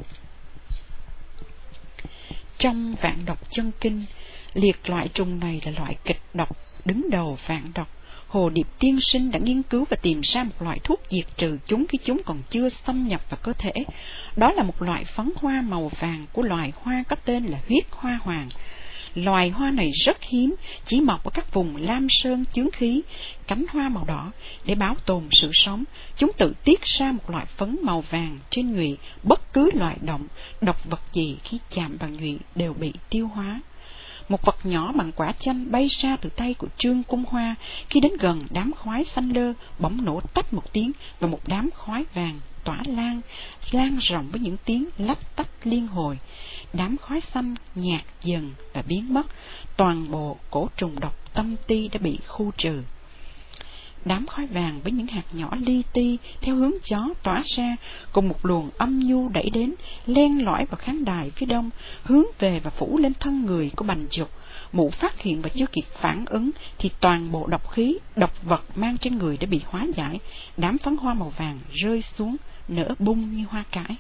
Trong Vạn Độc Chân Kinh, liệt loại trùng này là loại kịch độc, đứng đầu vạn độc. Hồ Điệp tiên sinh đã nghiên cứu và tìm ra một loại thuốc diệt trừ chúng khi chúng còn chưa xâm nhập vào cơ thể. Đó là một loại phấn hoa màu vàng của loài hoa có tên là huyết hoa hoàng. Loài hoa này rất hiếm, chỉ mọc ở các vùng lam sơn chướng khí. Cánh hoa màu đỏ, để bảo tồn sự sống, chúng tự tiết ra một loại phấn màu vàng trên nhụy. Bất cứ loại động, độc vật gì khi chạm vào nhụy đều bị tiêu hóa. Một vật nhỏ bằng quả chanh bay ra từ tay của Trương Cung Hoa. Khi đến gần đám khói xanh lơ, bỗng nổ tách một tiếng, và một đám khói vàng tỏa lan, lan rộng với những tiếng lách tách liên hồi. Đám khói xanh nhạt dần và biến mất. Toàn bộ cổ trùng độc tâm ti đã bị khu trừ. Đám khói vàng với những hạt nhỏ li ti theo hướng gió tỏa ra, cùng một luồng âm nhu đẩy đến, len lỏi vào khán đài phía đông, hướng về và phủ lên thân người của Bành Dục. Mụ phát hiện và chưa kịp phản ứng thì toàn bộ độc khí, độc vật mang trên người đã bị hóa giải. Đám phấn hoa màu vàng rơi xuống, nở bung như hoa cải.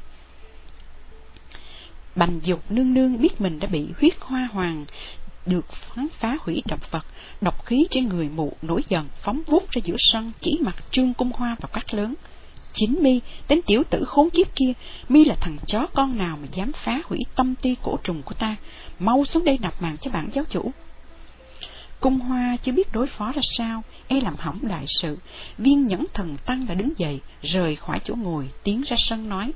Bành Dục nương nương biết mình đã bị huyết hoa hoàng được phán phá hủy độc vật. Độc khí trên người mụ nổi giận, phóng vút ra giữa sân, chỉ mặt Trương Cung Hoa và quát lớn: Chính mi, tên tiểu tử khốn kiếp kia, mi là thằng chó con nào mà dám phá hủy tâm ti cổ trùng của ta? Mau xuống đây nạp mạng cho bản giáo chủ. Cung Hoa chưa biết đối phó ra sao, e làm hỏng đại sự. Viên Nhẫn Thần Tăng đã đứng dậy, rời khỏi chỗ ngồi, tiến ra sân nói: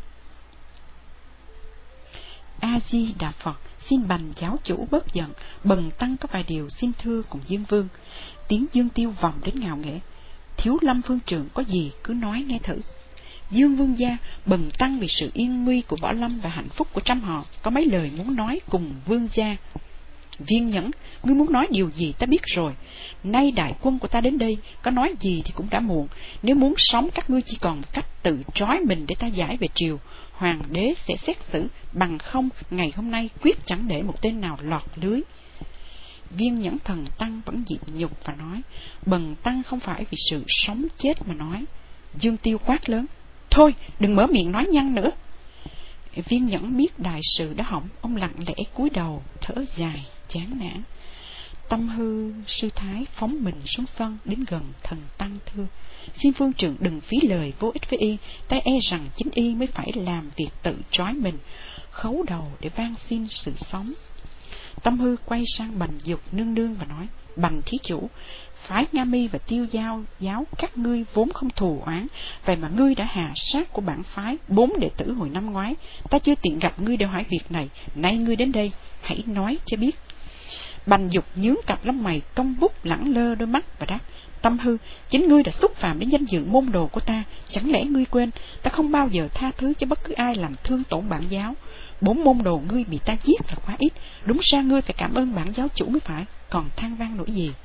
A Di Đà Phật, xin Bành giáo chủ bớt giận, Bần tăng có vài điều xin thưa cùng Dương Vương. Tiếng Dương Tiêu vòng đến ngạo nghễ: Thiếu Lâm Phương Trượng có gì cứ nói nghe thử. Dương Vương gia, Bần tăng vì sự yên nguy của võ lâm và hạnh phúc của trăm họ có mấy lời muốn nói cùng Vương gia. Viên Nhẫn, ngươi muốn nói điều gì ta biết rồi. Nay đại quân của ta đến đây, có nói gì thì cũng đã muộn. Nếu muốn sống, các ngươi chỉ còn một cách tự trói mình để ta giải về triều. Hoàng đế sẽ xét xử, bằng không ngày hôm nay quyết chẳng để một tên nào lọt lưới. Viên Nhẫn Thần Tăng vẫn nhịn nhục và nói: Bần tăng không phải vì sự sống chết mà nói. Dương Tiêu quát lớn: Thôi, đừng mở miệng nói nhăng nữa. Viên Nhẫn biết đại sự đã hỏng, ông lặng lẽ cúi đầu thở dài chán nản. Tâm Hư sư thái phóng mình xuống sân, đến gần Thần Tăng thưa: Xin Phương Trượng đừng phí lời vô ích với y, ta e rằng chính y mới phải làm việc tự trói mình, khấu đầu để van xin sự sống. Tâm Hư quay sang Bành Dục nương nương và nói: Bành thí chủ, phái Nga Mi và Tiêu Giao giáo các ngươi vốn không thù oán, vậy mà ngươi đã hạ sát của bản phái bốn đệ tử hồi năm ngoái. Ta chưa tiện gặp ngươi để hỏi việc này, nay ngươi đến đây, hãy nói cho biết. Bành Dục nhướng cặp lông mày cong vút, lẳng lơ đôi mắt và đáp: Tâm Hư, chính ngươi đã xúc phạm đến danh dự môn đồ của ta, chẳng lẽ ngươi quên ta không bao giờ tha thứ cho bất cứ ai làm thương tổn bản giáo. Bốn môn đồ ngươi bị ta giết là quá ít, đúng ra ngươi phải cảm ơn bản giáo chủ mới phải, còn than vang nỗi gì.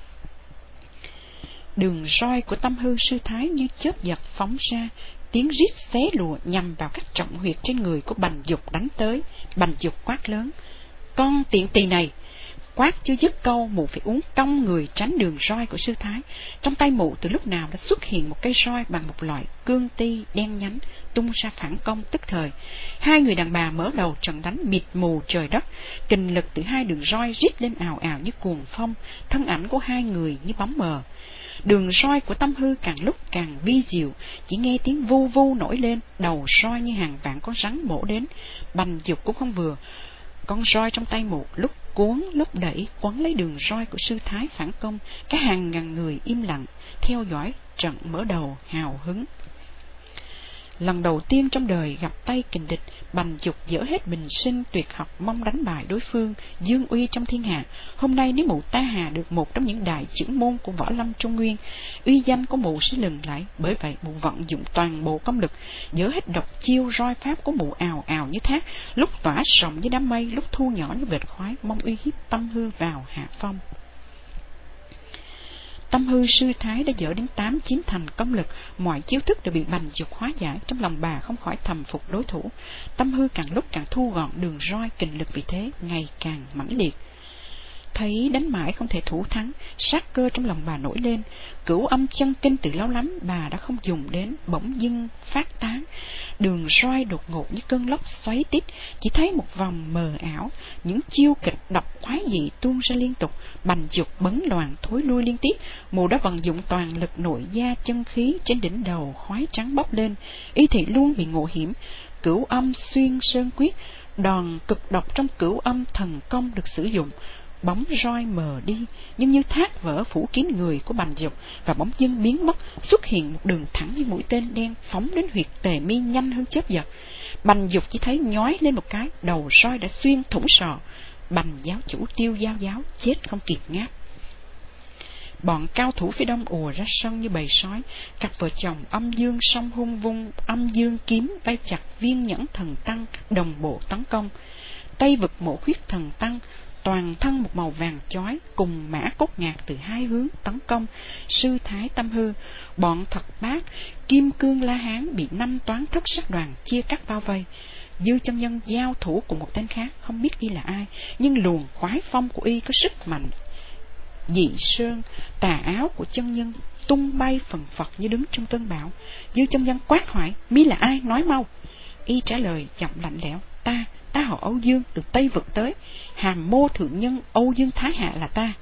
Đường roi của Tâm Hư sư thái như chớp giật phóng ra, tiếng rít xé lùa nhằm vào các trọng huyệt trên người của Bành Dục đánh tới. Bành Dục quát lớn: Con tiện tỳ này! Quát chưa dứt câu, mụ phải uống cong người tránh đường roi của sư thái. Trong tay mụ từ lúc nào đã xuất hiện một cây roi bằng một loại cương ti đen nhánh, tung ra phản công tức thời. Hai người đàn bà mở đầu trận đánh mịt mù trời đất, kình lực từ hai đường roi rít lên ào ào như cuồng phong, thân ảnh của hai người như bóng mờ. Đường roi của Tâm Hư càng lúc càng vi diệu, chỉ nghe tiếng vu vu nổi lên, đầu roi như hàng vạn con rắn mổ đến. Bành Dục cũng không vừa, con roi trong tay mụ lúc cuốn lúc đẩy quấn lấy đường roi của sư thái phản công. Cả hàng ngàn người im lặng theo dõi trận mở đầu hào hứng. Lần đầu tiên trong đời gặp tay kình địch, Bành Dục dỡ hết bình sinh tuyệt học mong đánh bại đối phương, dương uy trong thiên hạ. Hôm nay nếu mụ ta hà được một trong những đại chưởng môn của võ lâm Trung Nguyên, uy danh của mụ sẽ lừng lại. Bởi vậy mụ vận dụng toàn bộ công lực, dỡ hết độc chiêu roi pháp của mụ ào ào như thác, lúc tỏa rộng như đám mây, lúc thu nhỏ như vệt khói, mong uy hiếp Tâm Hư vào hạ phong. Tâm Hư sư thái đã dỡ đến tám chín thành công lực, mọi chiêu thức đều bị Bành Dục hóa giải. Trong lòng bà không khỏi thầm phục đối thủ. Tâm Hư càng lúc càng thu gọn đường roi, kình lực vì thế ngày càng mãnh liệt. Thấy đánh mãi không thể thủ thắng, sát cơ trong lòng bà nổi lên. Cửu âm chân kinh từ lâu lắm bà đã không dùng đến, bỗng dưng phát tán. Đường roi đột ngột như cơn lốc xoáy tít, chỉ thấy một vòng mờ ảo, những chiêu kịch độc quái dị tuôn ra liên tục. Bành Dục bấn loạn thối lui liên tiếp. Mụ đã vận dụng toàn lực nội gia chân khí, trên đỉnh đầu khói trắng bốc lên, y thị luôn bị ngộ hiểm. Cửu âm xuyên sơn quyết, đòn cực độc trong cửu âm thần công được sử dụng. Bóng roi mờ đi, nhưng như thác vỡ phủ kín người của Bành Dục, và bỗng dưng biến mất, xuất hiện một đường thẳng như mũi tên đen phóng đến huyệt tề mi nhanh hơn chớp giật. Bành Dục chỉ thấy nhói lên một cái, đầu roi đã xuyên thủng sọ. Bành giáo chủ Tiêu Giao giáo chết không kịp ngáp. Bọn cao thủ phía đông ùa ra sân như bầy sói. Cặp vợ chồng Âm Dương song hung vung âm dương kiếm vây chặt Viên Nhẫn Thần Tăng, đồng bộ tấn công. Tây vực Mộ Khuyết Thần Tăng, toàn thân một màu vàng chói, cùng mã cốt ngạc từ hai hướng tấn công sư thái Tâm Hư. Bọn Thập Bát Kim Cương La Hán bị năm toán thất sát đoàn chia cắt bao vây. Dư chân nhân giao thủ cùng một tên khác, không biết y là ai, nhưng luồng khoái phong của y có sức mạnh dị sơn. Tà áo của chân nhân tung bay phần phật như đứng trong cơn bão. Dư chân nhân quát hỏi: mi là ai, nói mau. Y trả lời giọng lạnh lẽo: ta ta họ Âu Dương, từ Tây vực tới, Hàm Mô thượng nhân Âu Dương Thái Hạ là ta.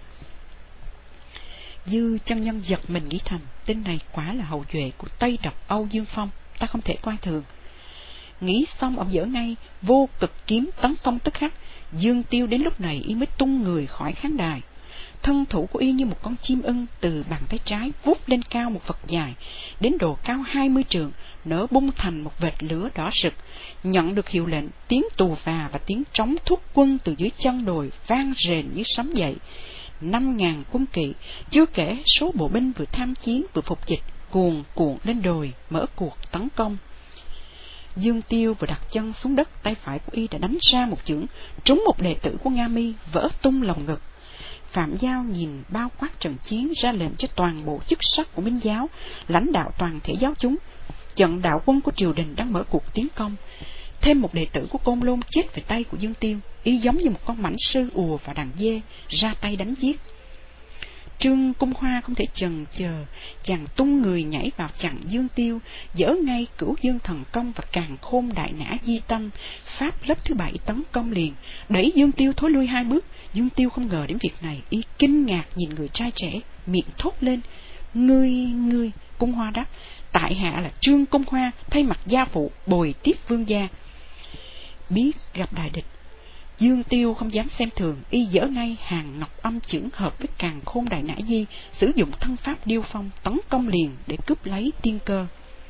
Dư chân nhân giật mình nghĩ thầm, tên này quả là hậu duệ của Tây độc Âu Dương Phong, ta không thể coi thường. Nghĩ xong ông dở ngay vô cực kiếm tấn công tức khắc. Dương Tiêu đến lúc này y mới tung người khỏi khán đài. Thân thủ của y như một con chim ưng, từ bàn tay trái vút lên cao một vật dài, đến độ cao hai mươi trượng, nở bung thành một vệt lửa đỏ rực. Nhận được hiệu lệnh, tiếng tù và và tiếng trống thúc quân từ dưới chân đồi vang rền như sấm dậy. Năm ngàn quân kỵ, chưa kể số bộ binh vừa tham chiến vừa phục dịch, cuồn cuộn lên đồi mở cuộc tấn công. Dương Tiêu vừa đặt chân xuống đất, tay phải của y đã đánh ra một chưởng trúng một đệ tử của Nga Mi, vỡ tung lồng ngực. Phạm Giao nhìn bao quát trận chiến, ra lệnh cho toàn bộ chức sắc của Minh giáo lãnh đạo toàn thể giáo chúng. Trận đạo quân của triều đình đang mở cuộc tiến công. Thêm một đệ tử của Côn Lôn chết về tay của Dương Tiêu, y giống như một con mãnh sư ùa vào đàn dê, ra tay đánh giết. Trương Cung Hoa không thể chần chờ, chàng tung người nhảy vào chặn Dương Tiêu, dỡ ngay Cửu Dương Thần Công và Càn Khôn Đại Nã Di Tâm, pháp lớp thứ bảy tấn công liền, đẩy Dương Tiêu thối lui hai bước. Dương Tiêu không ngờ đến việc này, y kinh ngạc nhìn người trai trẻ, miệng thốt lên: ngươi ngươi Cung Hoa đáp: tại hạ là Trương Cung Hoa, thay mặt gia phụ bồi tiếp vương gia. Biết gặp đại địch, Dương Tiêu không dám xem thường, y dỡ ngay hàng ngọc âm chưởng hợp với Càn Khôn Đại Nã Di, sử dụng thân pháp điêu phong tấn công liền để cướp lấy tiên cơ.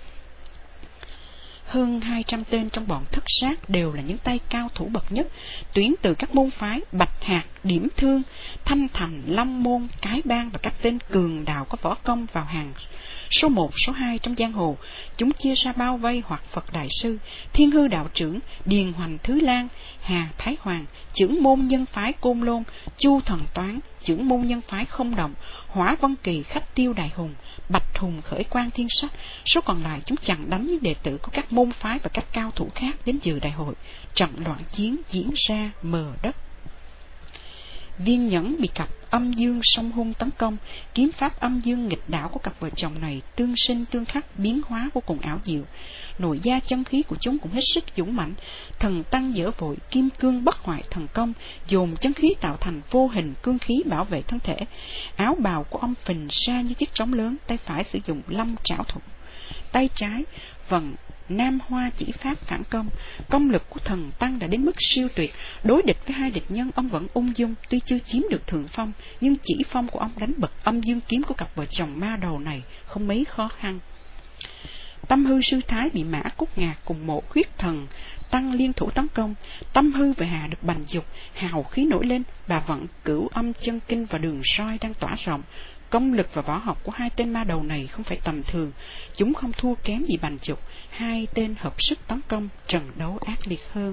Hơn hai trăm tên trong bọn thất sát đều là những tay cao thủ bậc nhất, tuyển từ các môn phái Bạch Hạc, Điểm Thương, Thanh Thành, Long Môn, Cái Bang và các tên cường đạo có võ công vào hàng số một, số hai trong giang hồ. Chúng chia ra bao vây hoặc Phật Đại Sư, Thiên Hư Đạo Trưởng, Điền Hoành Thứ Lan, Hà Thái Hoàng, trưởng môn nhân phái Côn Lôn, Chu Thần Toán, trưởng môn nhân phái Không Động, Hỏa Vân Kỳ, Khách Tiêu Đại Hùng, Bạch Hùng, Khởi Quang Thiên Sắc. Số còn lại chúng chặn đánh những đệ tử của các môn phái và các cao thủ khác đến dự đại hội. Trận loạn chiến diễn ra mờ đất. Viên Nhẫn bị cặp âm dương song hung tấn công. Kiếm pháp âm dương nghịch đảo của cặp vợ chồng này tương sinh tương khắc, biến hóa vô cùng ảo diệu. Nội gia chân khí của chúng cũng hết sức dũng mãnh. Thần tăng dở vội kim cương bất hoại thần công, dồn chân khí tạo thành vô hình cương khí bảo vệ thân thể. Áo bào của ông phình ra như chiếc trống lớn, tay phải sử dụng lâm trảo thủ, tay trái vần Nam Hoa chỉ pháp phản công. Công lực của thần tăng đã đến mức siêu tuyệt, đối địch với hai địch nhân ông vẫn ung dung. Tuy chưa chiếm được thượng phong, nhưng chỉ phong của ông đánh bật âm dương kiếm của cặp vợ chồng ma đầu này không mấy khó khăn. Tâm Hư sư thái bị Mã Cốt Ngạc cùng Mộ Khuyết Thần Tăng liên thủ tấn công. Tâm Hư và Hà được bành dục, hào khí nổi lên. Bà vận Cửu Âm Chân Kinh và Đường Soi đang tỏa rộng. Công lực và võ học của hai tên ma đầu này không phải tầm thường, chúng không thua kém gì Bành Dục. Hai tên hợp sức tấn công, trận đấu ác liệt hơn.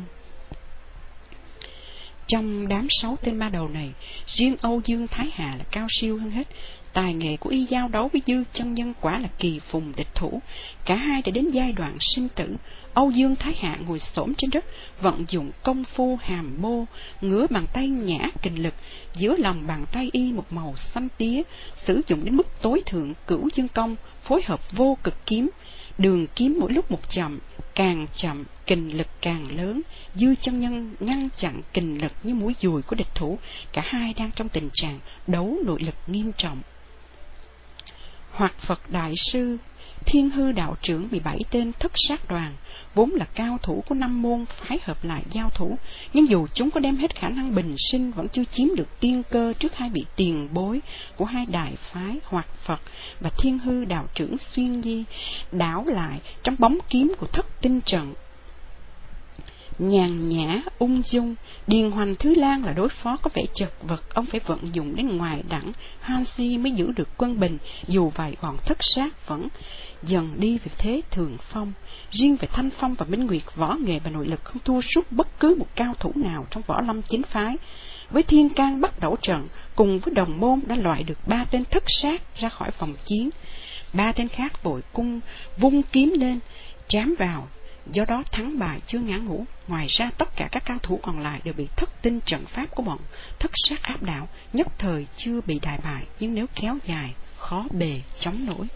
Trong đám sáu tên ma đầu này, riêng Âu Dương Thái Hà là cao siêu hơn hết. Tài nghệ của y giao đấu với Dư chân nhân quả là kỳ phùng địch thủ. Cả hai đã đến giai đoạn sinh tử. Âu Dương Thái Hạ ngồi xổm trên đất, vận dụng công phu hàm mô, ngửa bàn tay nhã kình lực. Giữa lòng bàn tay y một màu xanh tía, sử dụng đến mức tối thượng Cửu Dương Công, phối hợp vô cực kiếm. Đường kiếm mỗi lúc một chậm, càng chậm kình lực càng lớn. Dư chân nhân ngăn chặn kình lực như mũi dùi của địch thủ. Cả hai đang trong tình trạng đấu nội lực nghiêm trọng. Hoặc Phật Đại Sư, Thiên Hư Đạo Trưởng bị bảy tên thất sát đoàn, vốn là cao thủ của năm môn phái hợp lại giao thủ, nhưng dù chúng có đem hết khả năng bình sinh vẫn chưa chiếm được tiên cơ trước hai vị tiền bối của hai đại phái Hoặc Phật và Thiên Hư Đạo Trưởng xuyên di, đảo lại trong bóng kiếm của thất tinh trận. Nhàn nhã, ung dung, điền hoành Thứ Lan là đối phó có vẻ chật vật, ông phải vận dụng đến ngoài đẳng Hansi mới giữ được quân bình. Dù vậy, bọn thất sát vẫn dần đi về thế thường phong. Riêng về Thanh Phong và Minh Nguyệt, võ nghệ và nội lực không thua sút bất cứ một cao thủ nào trong võ lâm chính phái. Với Thiên Can bắt đầu trận, cùng với đồng môn đã loại được ba tên thất sát ra khỏi vòng chiến. Ba tên khác vội cung vung kiếm lên chém vào, do đó thắng bại chưa ngã ngũ. Ngoài ra tất cả các cao thủ còn lại đều bị thất tinh trận pháp của bọn thất sát áp đảo, nhất thời chưa bị đại bại, nhưng nếu kéo dài khó bề chống nổi.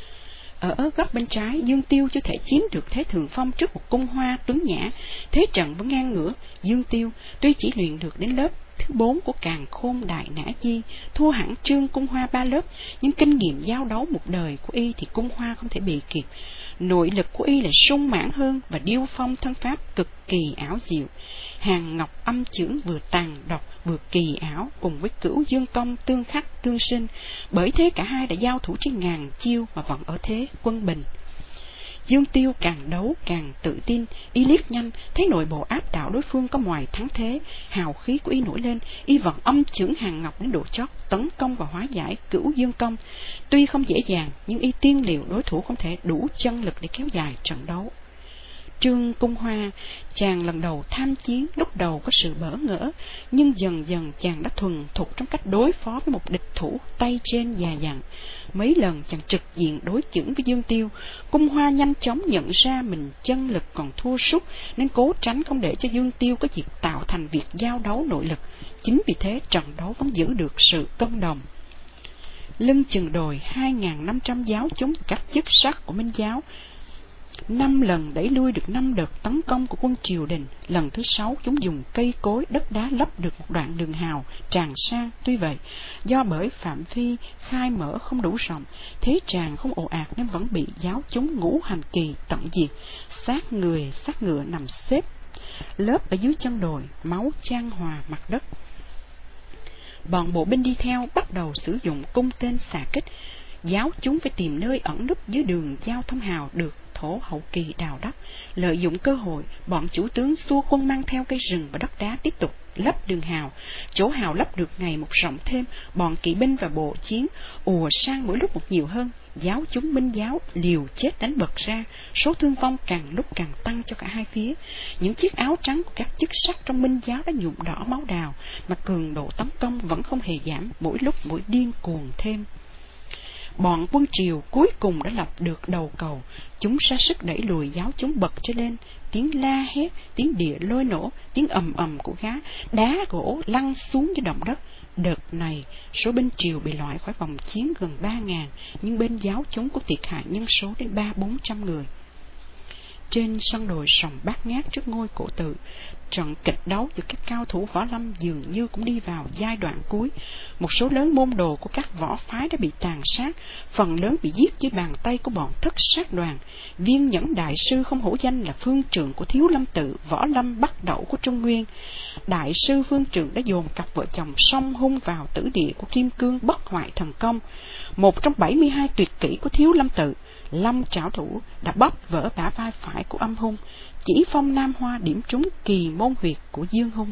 Ở góc bên trái, Dương Tiêu chưa thể chiếm được thế thượng phong trước một cung hoa tuấn nhã. Thế trận vẫn ngang ngửa. Dương Tiêu tuy chỉ luyện được đến lớp thứ bốn của Càn Khôn Đại Nã Di, thua hẳn Trương Cung Hoa ba lớp, nhưng kinh nghiệm giao đấu một đời của y thì Cung Hoa không thể bị kịp. Nội lực của y lại sung mãn hơn và điêu phong thân pháp cực kỳ ảo diệu. Hàng Ngọc âm chưởng vừa tàn độc vừa kỳ ảo, cùng với Cửu Dương Công tương khắc tương sinh. Bởi thế cả hai đã giao thủ trên ngàn chiêu mà vẫn ở thế quân bình. Dương Tiêu càng đấu càng tự tin, y liếc nhanh thấy nội bộ áp đảo đối phương có ngoài thắng thế, hào khí của y nổi lên, y vận âm chưởng Hàng Ngọc đến độ chót tấn công và hóa giải Cửu Dương Công. Tuy không dễ dàng, nhưng y tiên liệu đối thủ không thể đủ chân lực để kéo dài trận đấu. Trương Cung Hoa, chàng lần đầu tham chiến, lúc đầu có sự bỡ ngỡ, nhưng dần dần chàng đã thuần thục trong cách đối phó với một địch thủ tay trên già dặn. Mấy lần chàng trực diện đối chưởng với Dương Tiêu, Cung Hoa nhanh chóng nhận ra mình chân lực còn thua sút, nên cố tránh không để cho Dương Tiêu có dịp tạo thành việc giao đấu nội lực. Chính vì thế trận đấu vẫn giữ được sự cân đồng. Lưng chừng đồi hai nghìn năm trăm giáo chúng các chức sắc của Minh giáo năm lần đẩy lui được năm đợt tấn công của quân triều đình. Lần thứ sáu chúng dùng cây cối đất đá lấp được một đoạn đường hào tràn sang. Tuy vậy, do bởi phạm vi khai mở không đủ rộng, thế tràn không ồ ạt nên vẫn bị giáo chúng Ngũ Hành Kỳ tận diệt. Xác người xác ngựa nằm xếp lớp ở dưới chân đồi, máu chan hòa mặt đất. Bọn bộ binh đi theo bắt đầu sử dụng cung tên xạ kích. Giáo chúng phải tìm nơi ẩn núp dưới đường giao thông hào được thổ hậu kỳ đào đắp. Lợi dụng cơ hội, bọn chủ tướng xua quân mang theo cây rừng và đất đá tiếp tục lấp đường hào. Chỗ hào lấp được ngày một rộng thêm, bọn kỵ binh và bộ chiến ùa sang mỗi lúc một nhiều hơn. Giáo chúng Minh giáo liều chết đánh bật ra, số thương vong càng lúc càng tăng cho cả hai phía. Những chiếc áo trắng của các chức sắc trong Minh giáo đã nhuộm đỏ máu đào, mà cường độ tấn công vẫn không hề giảm, mỗi lúc mỗi điên cuồng thêm. Bọn quân triều cuối cùng đã lập được đầu cầu, chúng ra sức đẩy lùi giáo chúng bật trở lên. Tiếng la hét, tiếng địa lôi nổ, tiếng ầm ầm của gá đá gỗ lăn xuống dưới động đất. Đợt này, số binh triều bị loại khỏi vòng chiến gần ba ngàn, nhưng bên giáo chúng có thiệt hại nhân số đến ba bốn trăm người. Trên sân đồi sòng Bát Ngát trước ngôi cổ tự, trận kịch đấu giữa các cao thủ võ lâm dường như cũng đi vào giai đoạn cuối. Một số lớn môn đồ của các võ phái đã bị tàn sát, phần lớn bị giết dưới bàn tay của bọn thất sát đoàn. Viên Nhẫn đại sư không hổ danh là phương trượng của Thiếu Lâm tự, võ lâm bắt đẩu của Trung Nguyên. Đại sư Phương Trượng đã dồn cặp vợ chồng song hung vào tử địa của Kim Cương bất hoại thần công, một trong bảy mươi hai tuyệt kỹ của Thiếu Lâm tự. Lâm trảo thủ đã bóp vỡ bả vai phải của Âm Hung, chỉ phong Nam Hoa điểm trúng kỳ môn huyệt của Dương Hung.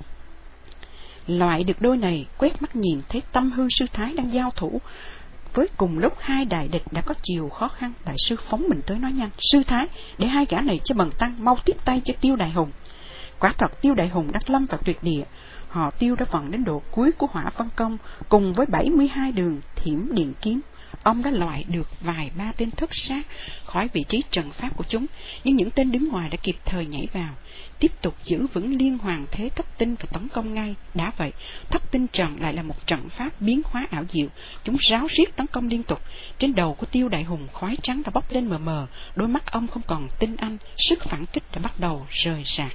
Loại được đôi này, quét mắt nhìn thấy Tâm Hư sư thái đang giao thủ với cùng lúc hai đại địch đã có chiều khó khăn. Đại sư phóng mình tới nói nhanh: sư thái, để hai gã này cho bần tăng, mau tiếp tay cho Tiêu Đại Hùng. Quả thật Tiêu Đại Hùng đang lâm vào tuyệt địa. Họ Tiêu đã vận đến độ cuối của hỏa phân công, cùng với bảy mươi hai đường thiểm điện kiếm. Ông đã loại được vài ba tên thất sát khỏi vị trí trận pháp của chúng, nhưng những tên đứng ngoài đã kịp thời nhảy vào, tiếp tục giữ vững liên hoàn thế thất tinh và tấn công ngay. Đã vậy, thất tinh trận lại là một trận pháp biến hóa ảo diệu, chúng ráo riết tấn công liên tục. Trên đầu của Tiêu Đại Hùng khói trắng đã bốc lên mờ mờ, đôi mắt ông không còn tinh anh, sức phản kích đã bắt đầu rời rạc.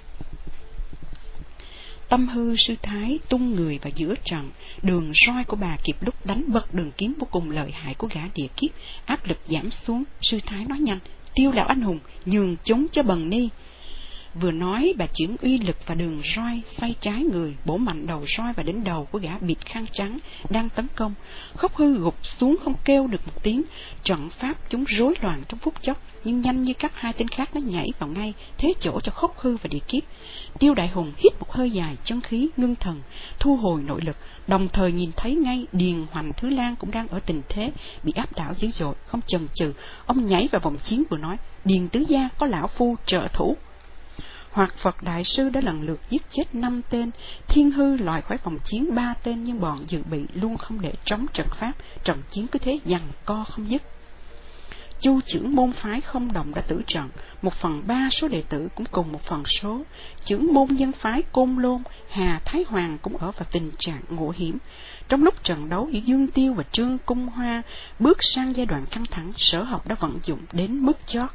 Tâm Hư sư thái tung người vào giữa trận, đường roi của bà kịp lúc đánh bật đường kiếm vô cùng lợi hại của gã địa kiếp. Áp lực giảm xuống, sư thái nói nhanh: Tiêu lão anh hùng, nhường chúng cho bần ni. Vừa nói, bà chuyển uy lực và đường roi xoay trái người, bổ mạnh đầu roi vào đến đầu của gã bịt khăn trắng đang tấn công. Khốc Hư gục xuống không kêu được một tiếng. Trận pháp chúng rối loạn trong phút chốc, nhưng nhanh như cắt hai tên khác nó nhảy vào ngay, thế chỗ cho Khốc Hư và Địa Kiếp. Tiêu Đại Hùng hít một hơi dài, chân khí ngưng thần, thu hồi nội lực, đồng thời nhìn thấy ngay Điền Hoành Thứ Lan cũng đang ở tình thế bị áp đảo dữ dội. Không chần chừ, ông nhảy vào vòng chiến vừa nói: Điền tứ gia, có lão phu trợ thủ. Hoặc Phật Đại Sư đã lần lượt giết chết năm tên, Thiên Hư loại khỏi vòng chiến ba tên, nhưng bọn dự bị luôn không để trống trận pháp, trận chiến cứ thế giằng co không dứt. Chu trưởng môn phái Không Đồng đã tử trận, một phần ba số đệ tử cũng cùng một phần số. Trưởng môn nhân phái Côn Lôn, Hà Thái Hoàng cũng ở vào tình trạng ngộ hiểm. Trong lúc trận đấu giữa Dương Tiêu và Trương Cung Hoa bước sang giai đoạn căng thẳng, Sở Học đã vận dụng đến mức chót.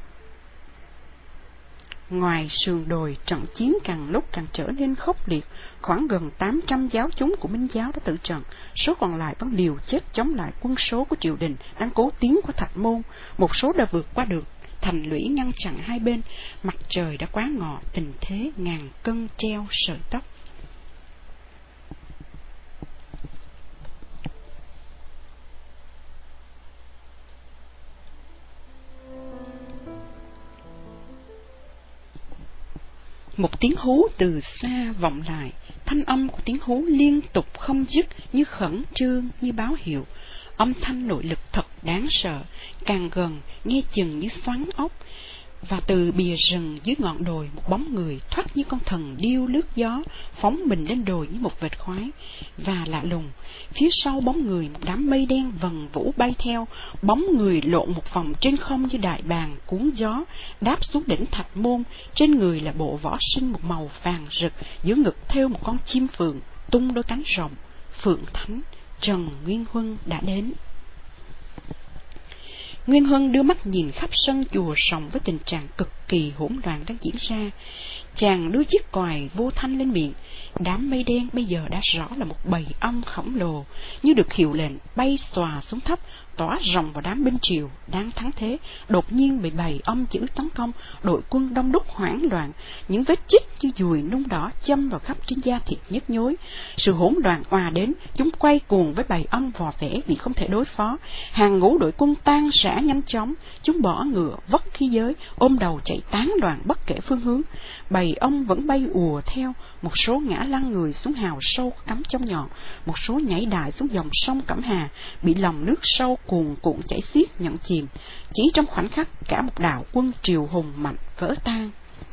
Ngoài sườn đồi, trận chiến càng lúc càng trở nên khốc liệt. Khoảng gần tám trăm giáo chúng của Minh giáo đã tử trận, số còn lại vẫn liều chết chống lại quân số của triều đình đang cố tiến qua Thạch Môn. Một số đã vượt qua được thành lũy ngăn chặn hai bên. Mặt trời đã quá ngọ, tình thế ngàn cân treo sợi tóc. Một tiếng hú từ xa vọng lại, thanh âm của tiếng hú liên tục không dứt, như khẩn trương, như báo hiệu. Âm thanh nội lực thật đáng sợ, càng gần nghe chừng như xoắn ốc. Và từ bìa rừng dưới ngọn đồi, một bóng người thoát như con thần điêu lướt gió, phóng mình lên đồi như một vệt khoái. Và lạ lùng, phía sau bóng người một đám mây đen vần vũ bay theo, bóng người lộn một vòng trên không như đại bàng cuốn gió, đáp xuống đỉnh Thạch Môn. Trên người là bộ võ sinh một màu vàng rực, giữa ngực thêu một con chim phượng tung đôi cánh rồng. Phượng Thánh Trần Nguyên Huân đã đến. Nguyên Huân đưa mắt nhìn khắp sân chùa Sòng với tình trạng cực kỳ hỗn loạn đang diễn ra. Chàng đưa chiếc còi vô thanh lên miệng. Đám mây đen bây giờ đã rõ là một bầy ong khổng lồ, như được hiệu lệnh bay xòa xuống thấp, tỏa ròng vào đám binh triều đang thắng thế. Đột nhiên bị bầy ong chữ tấn công, đội quân đông đúc hoảng loạn, những vết chích như dùi nung đỏ châm vào khắp trên da thịt nhức nhối. Sự hỗn loạn òa đến, chúng quay cuồng với bầy ong vò vẽ vì không thể đối phó. Hàng ngũ đội quân tan rã nhanh chóng, chúng bỏ ngựa vất khí giới, ôm đầu chạy tán loạn bất kể phương hướng. Bầy ong vẫn bay ùa theo, một số ngã lăn người xuống hào sâu cắm trong nhọn, một số nhảy đại xuống dòng sông Cẩm Hà, bị lòng nước sâu cuồn cuộn chảy xiết nhận chìm. Chỉ trong khoảnh khắc, cả một đạo quân triều hùng mạnh vỡ tan.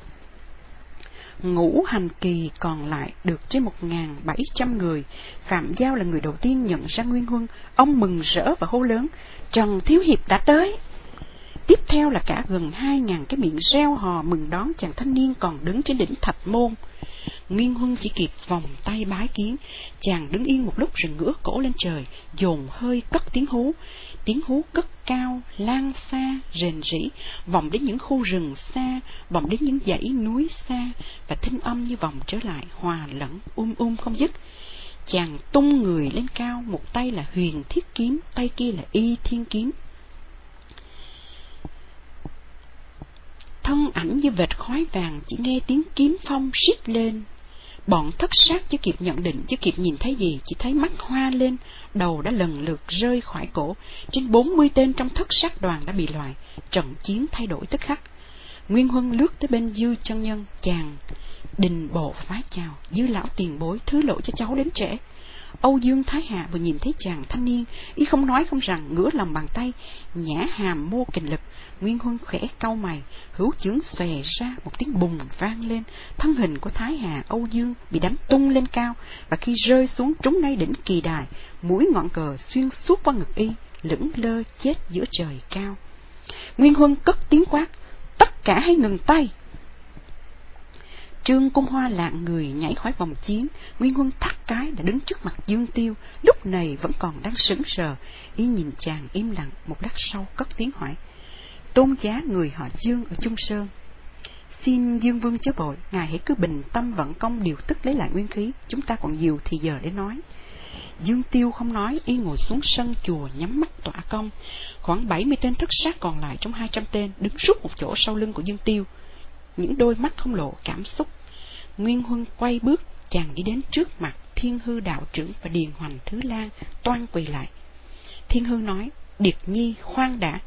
Ngũ hành kỳ còn lại được trên một nghìn bảy trăm người. Phạm Giao là người đầu tiên nhận ra Nguyên Huân. Ông mừng rỡ và hô lớn: Trần Thiếu Hiệp đã tới. Tiếp theo là cả gần hai ngàn cái miệng reo hò mừng đón chàng thanh niên còn đứng trên đỉnh Thạch Môn. Nguyên Huân chỉ kịp vòng tay bái kiến. Chàng đứng yên một lúc rồi ngửa cổ lên trời, dồn hơi cất tiếng hú. Tiếng hú cất cao, lan xa, rền rĩ, vòng đến những khu rừng xa, vòng đến những dãy núi xa, và thinh âm như vòng trở lại, hòa lẫn, um um không dứt. Chàng tung người lên cao, một tay là Huyền Thiết Kiếm, tay kia là Y Thiên Kiếm. Thân ảnh như vệt khói vàng, chỉ nghe tiếng kiếm phong rít lên. Bọn thất sát chưa kịp nhận định, chưa kịp nhìn thấy gì, chỉ thấy mắt hoa lên, đầu đã lần lượt rơi khỏi cổ. Trên bốn mươi tên trong thất sát đoàn đã bị loại. Trận chiến thay đổi tức khắc. Nguyên Huân lướt tới bên Dư Chân Nhân. Chàng đình bộ phái chào: Dư lão tiền bối, thứ lộ cho cháu đến trễ. Âu Dương Thái Hạ vừa nhìn thấy chàng thanh niên, y không nói không rằng, ngửa lòng bàn tay, nhả hàm mô kình lực. Nguyên Huân khẽ cau mày, hữu chưởng xòe ra, một tiếng bùng vang lên. Thân hình của Thái Hà Âu Dương bị đánh tung lên cao, và khi rơi xuống trúng ngay đỉnh kỳ đài, mũi ngọn cờ xuyên suốt qua ngực y, lững lơ chết giữa trời cao. Nguyên Huân cất tiếng quát: Tất cả hãy ngừng tay. Trương Cung Hoa lạng người nhảy khỏi vòng chiến. Nguyên Huân thắt cái đã đứng trước mặt Dương Tiêu, lúc này vẫn còn đang sững sờ. Y nhìn chàng im lặng, một lát sau cất tiếng hỏi: Tôn giá người họ Dương ở Trung Sơn. Xin Dương Vương chớ vội, ngài hãy cứ bình tâm vận công điều tức lấy lại nguyên khí, chúng ta còn nhiều thì giờ để nói. Dương Tiêu không nói, y ngồi xuống sân chùa nhắm mắt tỏa công. Khoảng bảy mươi tên thất sát còn lại trong hai trăm tên đứng rút một chỗ sau lưng của Dương Tiêu. những đôi mắt không lộ cảm xúc. Nguyên Huân quay bước, chàng đi đến trước mặt Thiên Hư đạo trưởng và Điền Hoành Thứ Lang, toan quỳ lại. Thiên Hư nói, Điệt Nhi khoan đã.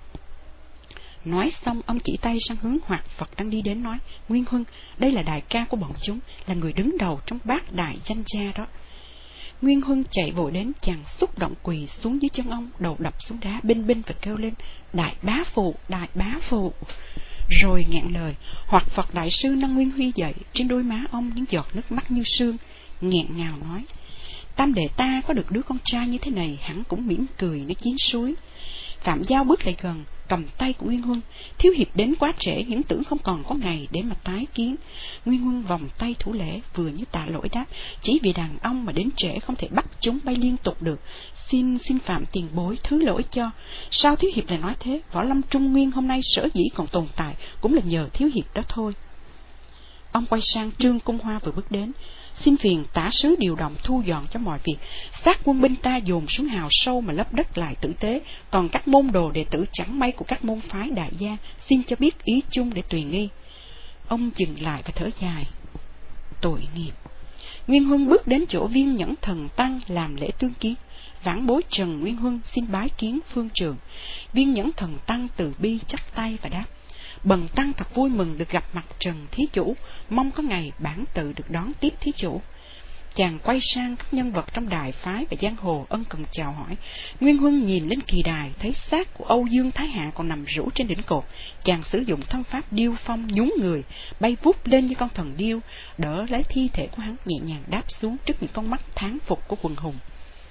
Nói xong, ông chỉ tay sang hướng Hoạt Phật đang đi đến nói, Nguyên Huân, đây là đại ca của bọn chúng, là người đứng đầu trong bát đại danh gia đó. Nguyên Huân chạy vội đến, chàng xúc động quỳ xuống dưới chân ông, đầu đập xuống đá binh binh và kêu lên, đại bá phụ, đại bá phụ. Rồi ngạn lời, Hoạt Phật đại sư nâng Nguyên Huy dậy, trên đôi má ông những giọt nước mắt như sương, nghẹn ngào nói, tam đệ ta có được đứa con trai như thế này, hẳn cũng mỉm cười nó chiến suối. Phạm Giao bước lại gần, cầm tay của Nguyên Huân, thiếu hiệp đến quá trễ, những tưởng không còn có ngày để mà tái kiến. Nguyên Huân vòng tay thủ lễ, vừa như tạ lỗi đáp, chỉ vì đàn ông mà đến trễ không thể bắt chúng bay liên tục được, xin xin Phạm tiền bối thứ lỗi cho. Sao thiếu hiệp lại nói thế? Võ lâm Trung Nguyên hôm nay sở dĩ còn tồn tại cũng là nhờ thiếu hiệp đó thôi. Ông quay sang Trương Cung Hoa vừa bước đến, xin phiền tả sứ điều động thu dọn cho mọi việc. Xác quân binh ta dồn xuống hào sâu mà lấp đất lại tử tế, còn các môn đồ đệ tử chẳng may của các môn phái đại gia, xin cho biết ý chung để tùy nghi. Ông dừng lại và thở dài, tội nghiệp. Nguyên Huân bước đến chỗ Viên Nhẫn Thần Tăng làm lễ tương kiến. Vãn bối Trần Nguyên Huân xin bái kiến phương trường. Viên Nhẫn Thần Tăng từ bi chắp tay và đáp, bần tăng thật vui mừng được gặp mặt Trần thí chủ, mong có ngày bản tự được đón tiếp thí chủ. Chàng quay sang các nhân vật trong đài phái và giang hồ ân cần chào hỏi. Nguyên Huân nhìn lên kỳ đài, thấy xác của Âu Dương Thái Hạ còn nằm rũ trên đỉnh cột. Chàng sử dụng thân pháp điêu phong nhún người, bay vút lên như con thần điêu, đỡ lấy thi thể của hắn nhẹ nhàng đáp xuống trước những con mắt thán phục của quần hùng.